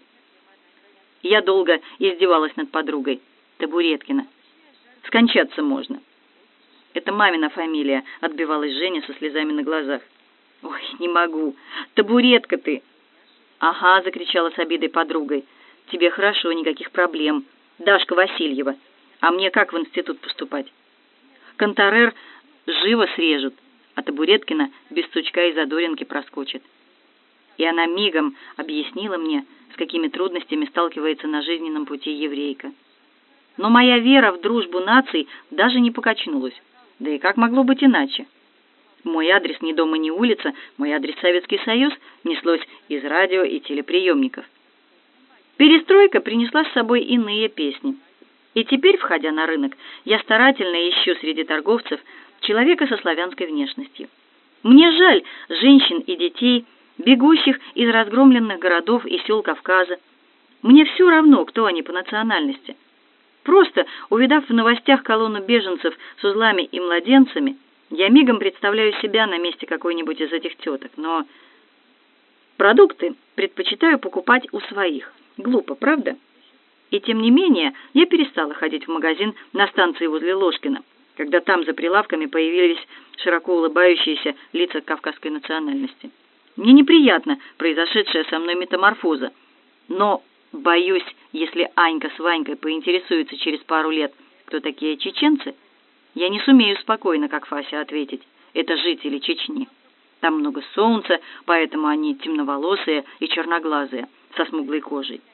Я долго издевалась над подругой. Табуреткина. Скончаться можно. «Это мамина фамилия», — отбивалась Женя со слезами на глазах. «Ой, не могу. Табуретка ты». «Ага», — закричала с обидой подругой. «Тебе хорошо, никаких проблем. Дашка Васильева. А мне как в институт поступать?» Кантарер живо срежут, а Табуреткина без сучка и задоринки проскочит. И она мигом объяснила мне, с какими трудностями сталкивается на жизненном пути еврейка. Но моя вера в дружбу наций даже не покачнулась. Да и как могло быть иначе? Мой адрес ни дома, ни улица, мой адрес Советский Союз неслось из радио и телеприемников. Перестройка принесла с собой иные песни. И теперь, входя на рынок, я старательно ищу среди торговцев человека со славянской внешностью. Мне жаль женщин и детей, бегущих из разгромленных городов и сел Кавказа. Мне все равно, кто они по национальности. Просто, увидав в новостях колонну беженцев с узлами и младенцами, я мигом представляю себя на месте какой-нибудь из этих теток. Но продукты предпочитаю покупать у своих. Глупо, правда? И тем не менее, я перестала ходить в магазин на станции возле Ложкина, когда там за прилавками появились широко улыбающиеся лица кавказской национальности. Мне неприятна произошедшая со мной метаморфоза, но боюсь, если Анька с Ванькой поинтересуются через пару лет, кто такие чеченцы, я не сумею спокойно, как Фася, ответить: это жители Чечни. Там много солнца, поэтому они темноволосые и черноглазые, со смуглой кожей.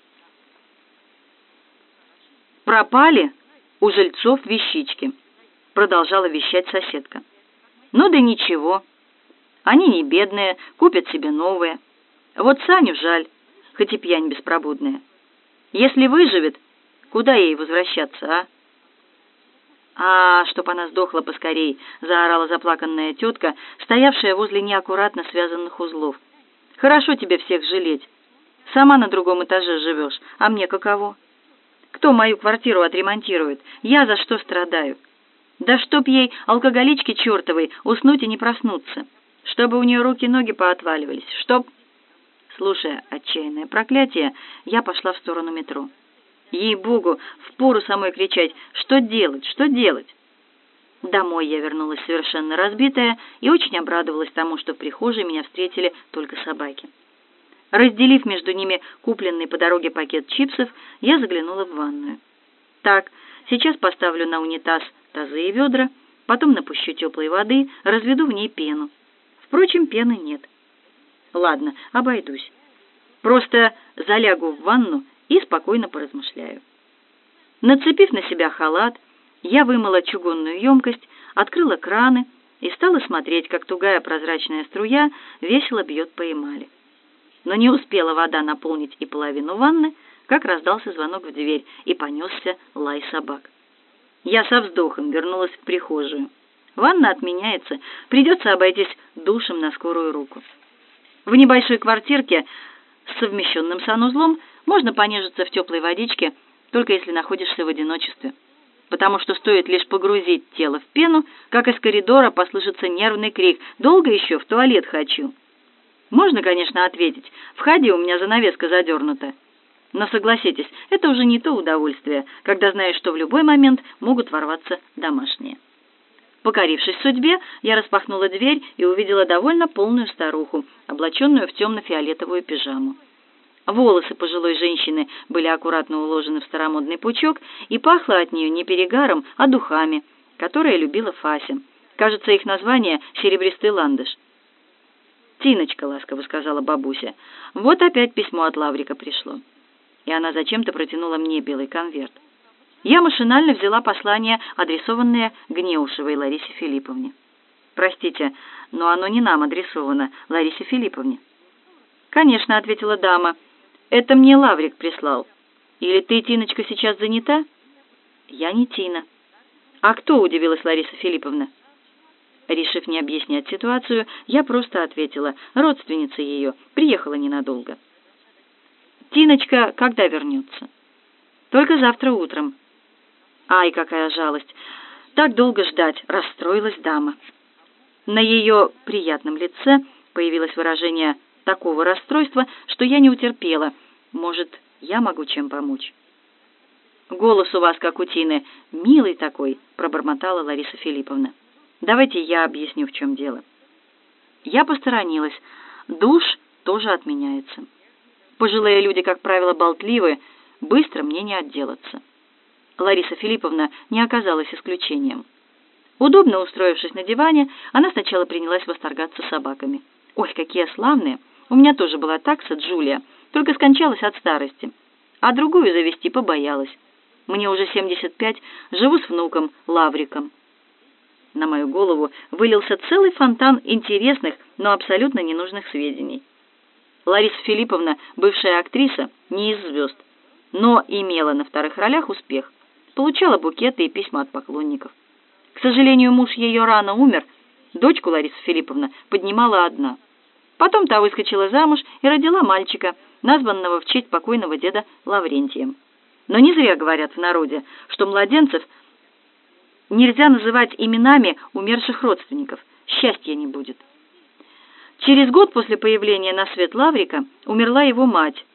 «Пропали у жильцов вещички», — продолжала вещать соседка. «Ну да ничего. Они не бедные, купят себе новые. Вот Саню жаль, хоть и пьянь беспробудная. Если выживет, куда ей возвращаться, а?» «А, чтоб она сдохла поскорей», — заорала заплаканная тетка, стоявшая возле неаккуратно связанных узлов. «Хорошо тебе всех жалеть. Сама на другом этаже живешь, а мне каково? Кто мою квартиру отремонтирует? Я за что страдаю? Да чтоб ей, алкоголичке чертовой, уснуть и не проснуться. Чтобы у нее руки-ноги поотваливались. Чтоб...» Слушая отчаянное проклятие, я пошла в сторону метро. Ей-богу, впору самой кричать: «Что делать? Что делать?» Домой я вернулась совершенно разбитая и очень обрадовалась тому, что в прихожей меня встретили только собаки. Разделив между ними купленный по дороге пакет чипсов, я заглянула в ванную. Так, сейчас поставлю на унитаз тазы и ведра, потом напущу теплой воды, разведу в ней пену. Впрочем, пены нет. Ладно, обойдусь. Просто залягу в ванну и спокойно поразмышляю. Нацепив на себя халат, я вымыла чугунную емкость, открыла краны и стала смотреть, как тугая прозрачная струя весело бьет по эмали. Но не успела вода наполнить и половину ванны, как раздался звонок в дверь и понесся лай собак. Я со вздохом вернулась в прихожую. Ванна отменяется, придется обойтись душем на скорую руку. В небольшой квартирке с совмещенным санузлом можно понежиться в теплой водичке, только если находишься в одиночестве, потому что стоит лишь погрузить тело в пену, как из коридора послышится нервный крик: «Долго еще? В туалет хочу!» Можно, конечно, ответить: «Входи, у меня занавеска задернута». Но согласитесь, это уже не то удовольствие, когда знаешь, что в любой момент могут ворваться домашние. Покорившись судьбе, я распахнула дверь и увидела довольно полную старуху, облаченную в темно-фиолетовую пижаму. Волосы пожилой женщины были аккуратно уложены в старомодный пучок, и пахло от нее не перегаром, а духами, которые любила Фася. Кажется, их название — серебристый ландыш. «Тиночка», — ласково сказала бабуся, — «вот опять письмо от Лаврика пришло». И она зачем-то протянула мне белый конверт. Я машинально взяла послание, адресованное Гнеушевой Ларисе Филипповне. «Простите, но оно не нам адресовано, Ларисе Филипповне». «Конечно», — ответила дама, — «это мне Лаврик прислал. Или ты, Тиночка, сейчас занята?» «Я не Тина». «А кто?» — удивилась Лариса Филипповна. Решив не объяснять ситуацию, я просто ответила: родственница ее, приехала ненадолго. «Тиночка когда вернется?» «Только завтра утром». «Ай, какая жалость! Так долго ждать!» — расстроилась дама. На ее приятном лице появилось выражение такого расстройства, что я не утерпела. «Может, я могу чем помочь?» «Голос у вас, как у Тины, милый такой», — пробормотала Лариса Филипповна. «Давайте я объясню, в чем дело». Я посторонилась. Душ тоже отменяется. Пожилые люди, как правило, болтливы, быстро мне не отделаться. Лариса Филипповна не оказалась исключением. Удобно устроившись на диване, она сначала принялась восторгаться собаками. «Ой, какие славные! У меня тоже была такса Джулия, только скончалась от старости. А другую завести побоялась. Мне уже семьдесят пять, живу с внуком Лавриком». На мою голову вылился целый фонтан интересных, но абсолютно ненужных сведений. Лариса Филипповна, бывшая актриса, не из звезд, но имела на вторых ролях успех. Получала букеты и письма от поклонников. К сожалению, муж ее рано умер, дочку Лариса Филипповна поднимала одна. Потом та выскочила замуж и родила мальчика, названного в честь покойного деда Лаврентием. Но не зря говорят в народе, что младенцев нельзя называть именами умерших родственников, счастья не будет. Через год после появления на свет Лаврика умерла его мать.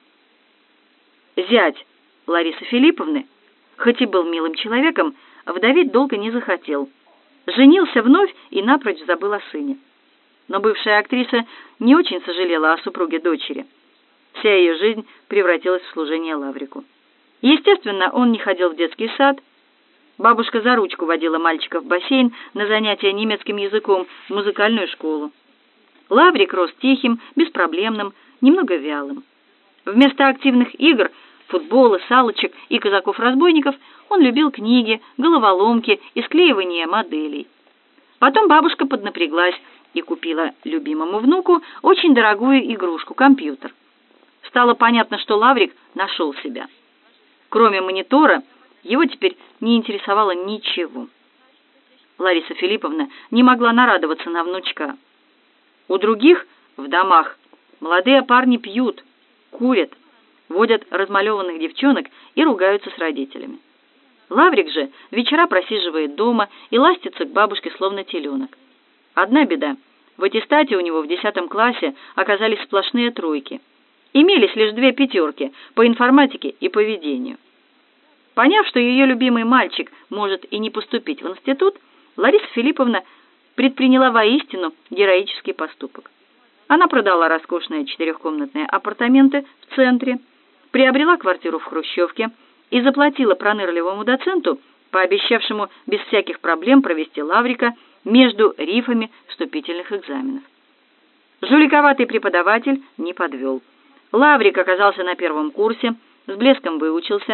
Зять Ларисы Филипповны, хоть и был милым человеком, вдоветь долго не захотел. Женился вновь и напрочь забыл о сыне. Но бывшая актриса не очень сожалела о супруге дочери. Вся ее жизнь превратилась в служение Лаврику. Естественно, он не ходил в детский сад. Бабушка за ручку водила мальчика в бассейн, на занятия немецким языком, в музыкальную школу. Лаврик рос тихим, беспроблемным, немного вялым. Вместо активных игр, футбола, салочек и казаков-разбойников он любил книги, головоломки и склеивание моделей. Потом бабушка поднапряглась и купила любимому внуку очень дорогую игрушку — компьютер. Стало понятно, что Лаврик нашел себя. Кроме монитора, его теперь не интересовало ничего. Лариса Филипповна не могла нарадоваться на внучка. У других в домах молодые парни пьют, курят, водят размалеванных девчонок и ругаются с родителями. Лаврик же вечера просиживает дома и ластится к бабушке, словно теленок. Одна беда: в аттестате у него в десятом классе оказались сплошные тройки. Имелись лишь две пятерки по информатике и поведению. Поняв, что ее любимый мальчик может и не поступить в институт, Лариса Филипповна предприняла воистину героический поступок. Она продала роскошные четырехкомнатные апартаменты в центре, приобрела квартиру в хрущевке и заплатила пронырливому доценту, пообещавшему без всяких проблем провести Лаврика между рифами вступительных экзаменов. Жуликоватый преподаватель не подвел. Лаврик оказался на первом курсе, с блеском выучился,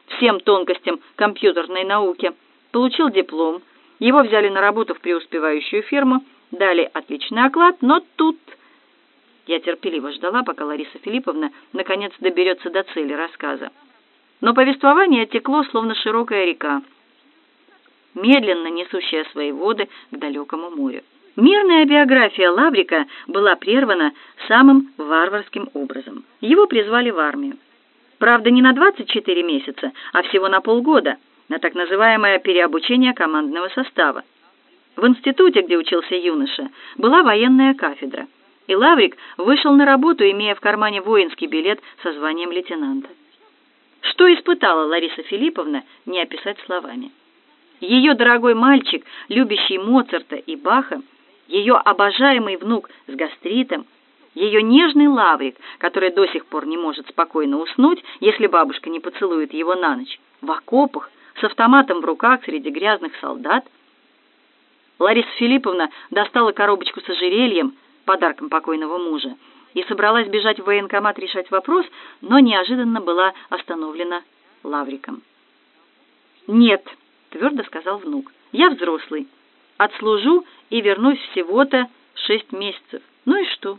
всем тонкостям компьютерной науки, получил диплом, его взяли на работу в преуспевающую фирму, дали отличный оклад, но тут... Я терпеливо ждала, пока Лариса Филипповна наконец доберется до цели рассказа. Но повествование текло, словно широкая река, медленно несущая свои воды к далекому морю. Мирная биография Лаврика была прервана самым варварским образом. Его призвали в армию. Правда, не на двадцать четыре месяца, а всего на полгода, на так называемое переобучение командного состава. В институте, где учился юноша, была военная кафедра, и Лаврик вышел на работу, имея в кармане воинский билет со званием лейтенанта. Что испытала Лариса Филипповна, не описать словами. Ее дорогой мальчик, любящий Моцарта и Баха, ее обожаемый внук с гастритом, ее нежный Лаврик, который до сих пор не может спокойно уснуть, если бабушка не поцелует его на ночь, в окопах, с автоматом в руках среди грязных солдат. Лариса Филипповна достала коробочку с ожерельем, подарком покойного мужа, и собралась бежать в военкомат решать вопрос, но неожиданно была остановлена Лавриком. «Нет», — твердо сказал внук, — «я взрослый, отслужу и вернусь всего-то шесть месяцев. Ну и что?»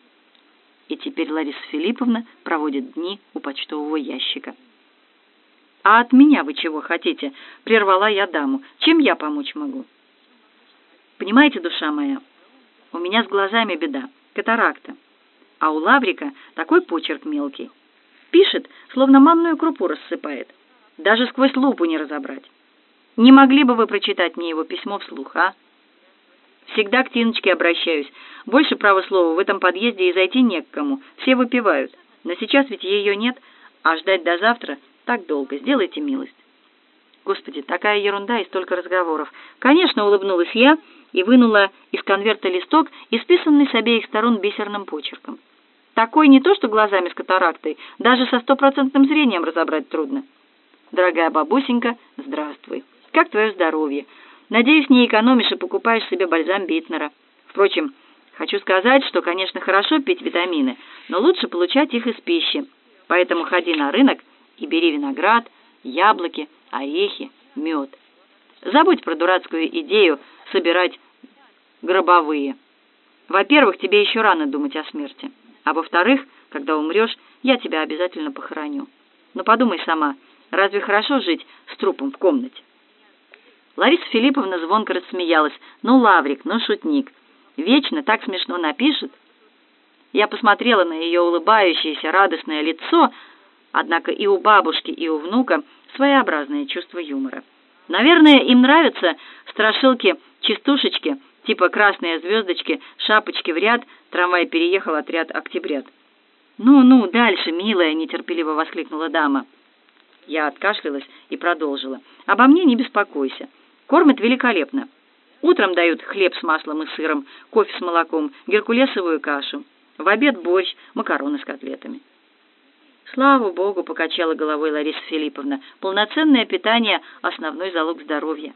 И теперь Лариса Филипповна проводит дни у почтового ящика. «А от меня вы чего хотите?» — прервала я даму. «Чем я помочь могу?» «Понимаете, душа моя, у меня с глазами беда, катаракта, а у Лаврика такой почерк мелкий. Пишет, словно манную крупу рассыпает, даже сквозь лупу не разобрать. Не могли бы вы прочитать мне его письмо вслух, а? Всегда к Тиночке обращаюсь. Больше, право слова, в этом подъезде и зайти не к кому. Все выпивают. Но сейчас ведь ее нет, а ждать до завтра так долго. Сделайте милость». Господи, такая ерунда и столько разговоров. Конечно, улыбнулась я и вынула из конверта листок, исписанный с обеих сторон бисерным почерком. Такой не то что глазами с катарактой, даже со стопроцентным зрением разобрать трудно. «Дорогая бабусенька, здравствуй. Как твое здоровье? Надеюсь, не экономишь и покупаешь себе бальзам Битнера. Впрочем, хочу сказать, что, конечно, хорошо пить витамины, но лучше получать их из пищи. Поэтому ходи на рынок и бери виноград, яблоки, орехи, мед. Забудь про дурацкую идею собирать гробовые. Во-первых, тебе еще рано думать о смерти, а во-вторых, когда умрешь, я тебя обязательно похороню. Но подумай сама, разве хорошо жить с трупом в комнате?» Лариса Филипповна звонко рассмеялась. «Ну, Лаврик, ну, шутник. Вечно так смешно напишет». Я посмотрела на ее улыбающееся радостное лицо, однако и у бабушки, и у внука своеобразное чувство юмора. Наверное, им нравятся страшилки-частушечки, типа «Красные звездочки», «Шапочки в ряд», «Трамвай переехал, отряд октябрят». «Ну-ну, дальше, милая», — нетерпеливо воскликнула дама. Я откашлялась и продолжила. «Обо мне не беспокойся. Кормят великолепно. Утром дают хлеб с маслом и сыром, кофе с молоком, геркулесовую кашу. В обед борщ, макароны с котлетами». «Слава Богу», — покачала головой Лариса Филипповна, «полноценное питание — основной залог здоровья».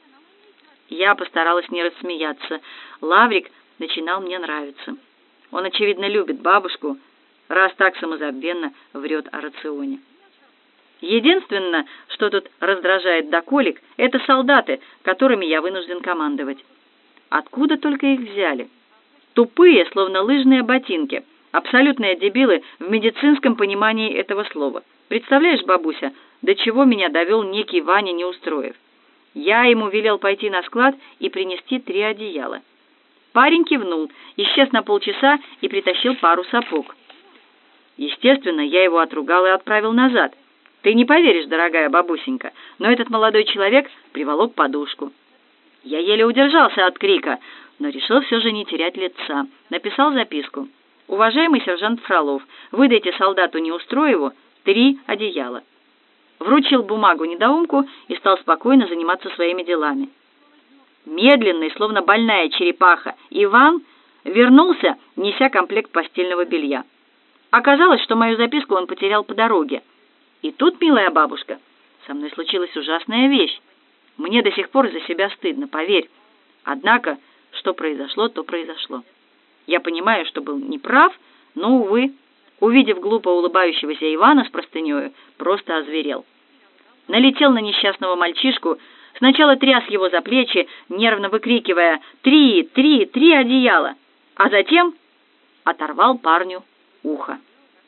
Я постаралась не рассмеяться. Лаврик начинал мне нравиться. Он, очевидно, любит бабушку, раз так самозабвенно врет о рационе. Единственное, что тут раздражает до колик, это солдаты, которыми я вынужден командовать. Откуда только их взяли? Тупые, словно лыжные ботинки. Абсолютные дебилы в медицинском понимании этого слова. Представляешь, бабуся, до чего меня довел некий Ваня Неустроев? Я ему велел пойти на склад и принести три одеяла. Парень кивнул, исчез на полчаса и притащил пару сапог. Естественно, я его отругал и отправил назад. Ты не поверишь, дорогая бабусенька, но этот молодой человек приволок подушку. Я еле удержался от крика, но решил все же не терять лица. Написал записку. «Уважаемый сержант Фролов, выдайте солдату Неустроеву три одеяла». Вручил бумагу недоумку и стал спокойно заниматься своими делами. Медленный, словно больная черепаха, Иван вернулся, неся комплект постельного белья. Оказалось, что мою записку он потерял по дороге. И тут, милая бабушка, со мной случилась ужасная вещь. Мне до сих пор за себя стыдно, поверь. Однако, что произошло, то произошло. Я понимаю, что был неправ, но, увы, увидев глупо улыбающегося Ивана с простынёю, просто озверел. налетел на несчастного мальчишку, сначала тряс его за плечи, нервно выкрикивая «Три, три, три одеяла!», а затем оторвал парню ухо.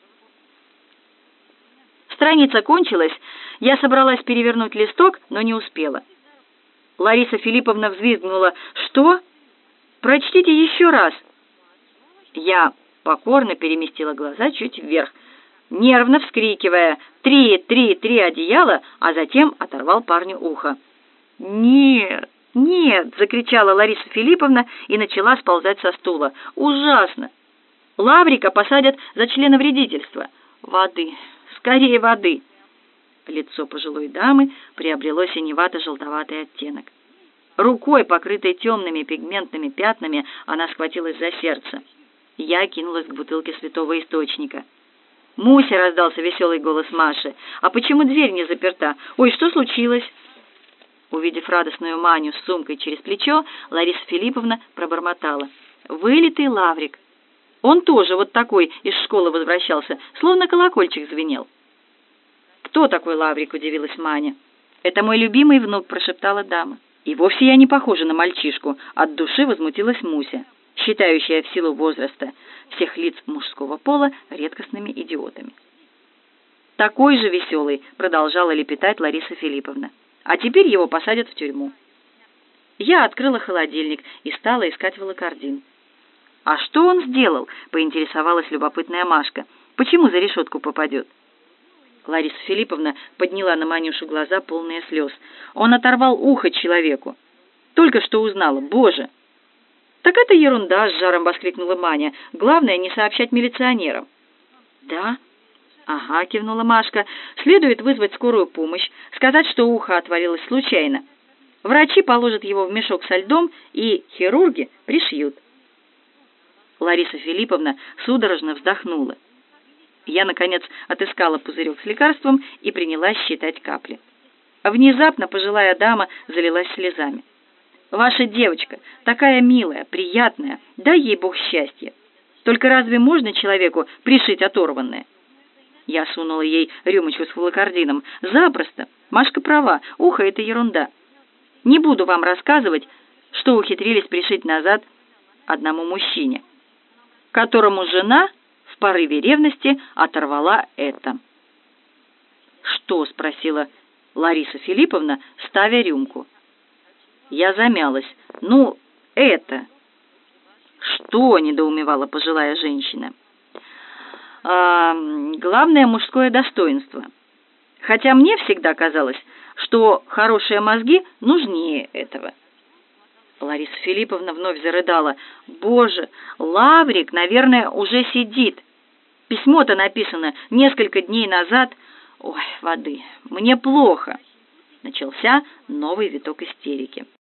Страница кончилась, я собралась перевернуть листок, но не успела. Лариса Филипповна взвизгнула: «Что? Прочтите еще раз!» Я покорно переместила глаза чуть вверх, нервно вскрикивая «Три, три, три одеяла!», а затем оторвал парню ухо. «Нет, нет!» — закричала Лариса Филипповна и начала сползать со стула. «Ужасно! Лаврика посадят за членовредительство! Воды! Скорее воды!» Лицо пожилой дамы приобрело синевато-желтоватый оттенок. Рукой, покрытой темными пигментными пятнами, она схватилась за сердце. Я кинулась к бутылке святого источника. «Муся!» — раздался веселый голос Маши. «А почему дверь не заперта? Ой, что случилось?» Увидев радостную Маню с сумкой через плечо, Лариса Филипповна пробормотала: «Вылитый Лаврик! Он тоже вот такой из школы возвращался, словно колокольчик звенел». «Кто такой Лаврик?» — удивилась Маня. «Это мой любимый внук», — прошептала дама. «И вовсе я не похожа на мальчишку», — от души возмутилась Муся, считающая в силу возраста всех лиц мужского пола редкостными идиотами. «Такой же веселый», — продолжала лепетать Лариса Филипповна. «А теперь его посадят в тюрьму». Я открыла холодильник и стала искать волокордин. «А что он сделал?» — поинтересовалась любопытная Машка. «Почему за решетку попадет?» Лариса Филипповна подняла на Манюшу глаза, полные слез. «Он оторвал ухо человеку. Только что узнала. Боже!» «Так это ерунда!» — с жаром воскликнула Маня. «Главное, не сообщать милиционерам». «Да?» «Ага», — кивнула Машка. «Следует вызвать скорую помощь, сказать, что ухо отвалилось случайно. Врачи положат его в мешок со льдом, и хирурги пришьют». Лариса Филипповна судорожно вздохнула. Я, наконец, отыскала пузырек с лекарством и принялась считать капли. Внезапно пожилая дама залилась слезами. «Ваша девочка такая милая, приятная, дай ей Бог счастья. Только разве можно человеку пришить оторванное?» Я сунула ей рюмочку с волокордином. «Запросто. Машка права, ухо — это ерунда. Не буду вам рассказывать, что ухитрились пришить назад одному мужчине, которому жена в порыве ревности оторвала это». «Что?» — спросила Лариса Филипповна, ставя рюмку. Я замялась. «Ну, это...» «Что?» — недоумевала пожилая женщина. А, «главное — мужское достоинство. Хотя мне всегда казалось, что хорошие мозги нужнее этого». Лариса Филипповна вновь зарыдала. «Боже, Лаврик, наверное, уже сидит. Письмо-то написано несколько дней назад. Ой, воды, мне плохо». Начался новый виток истерики.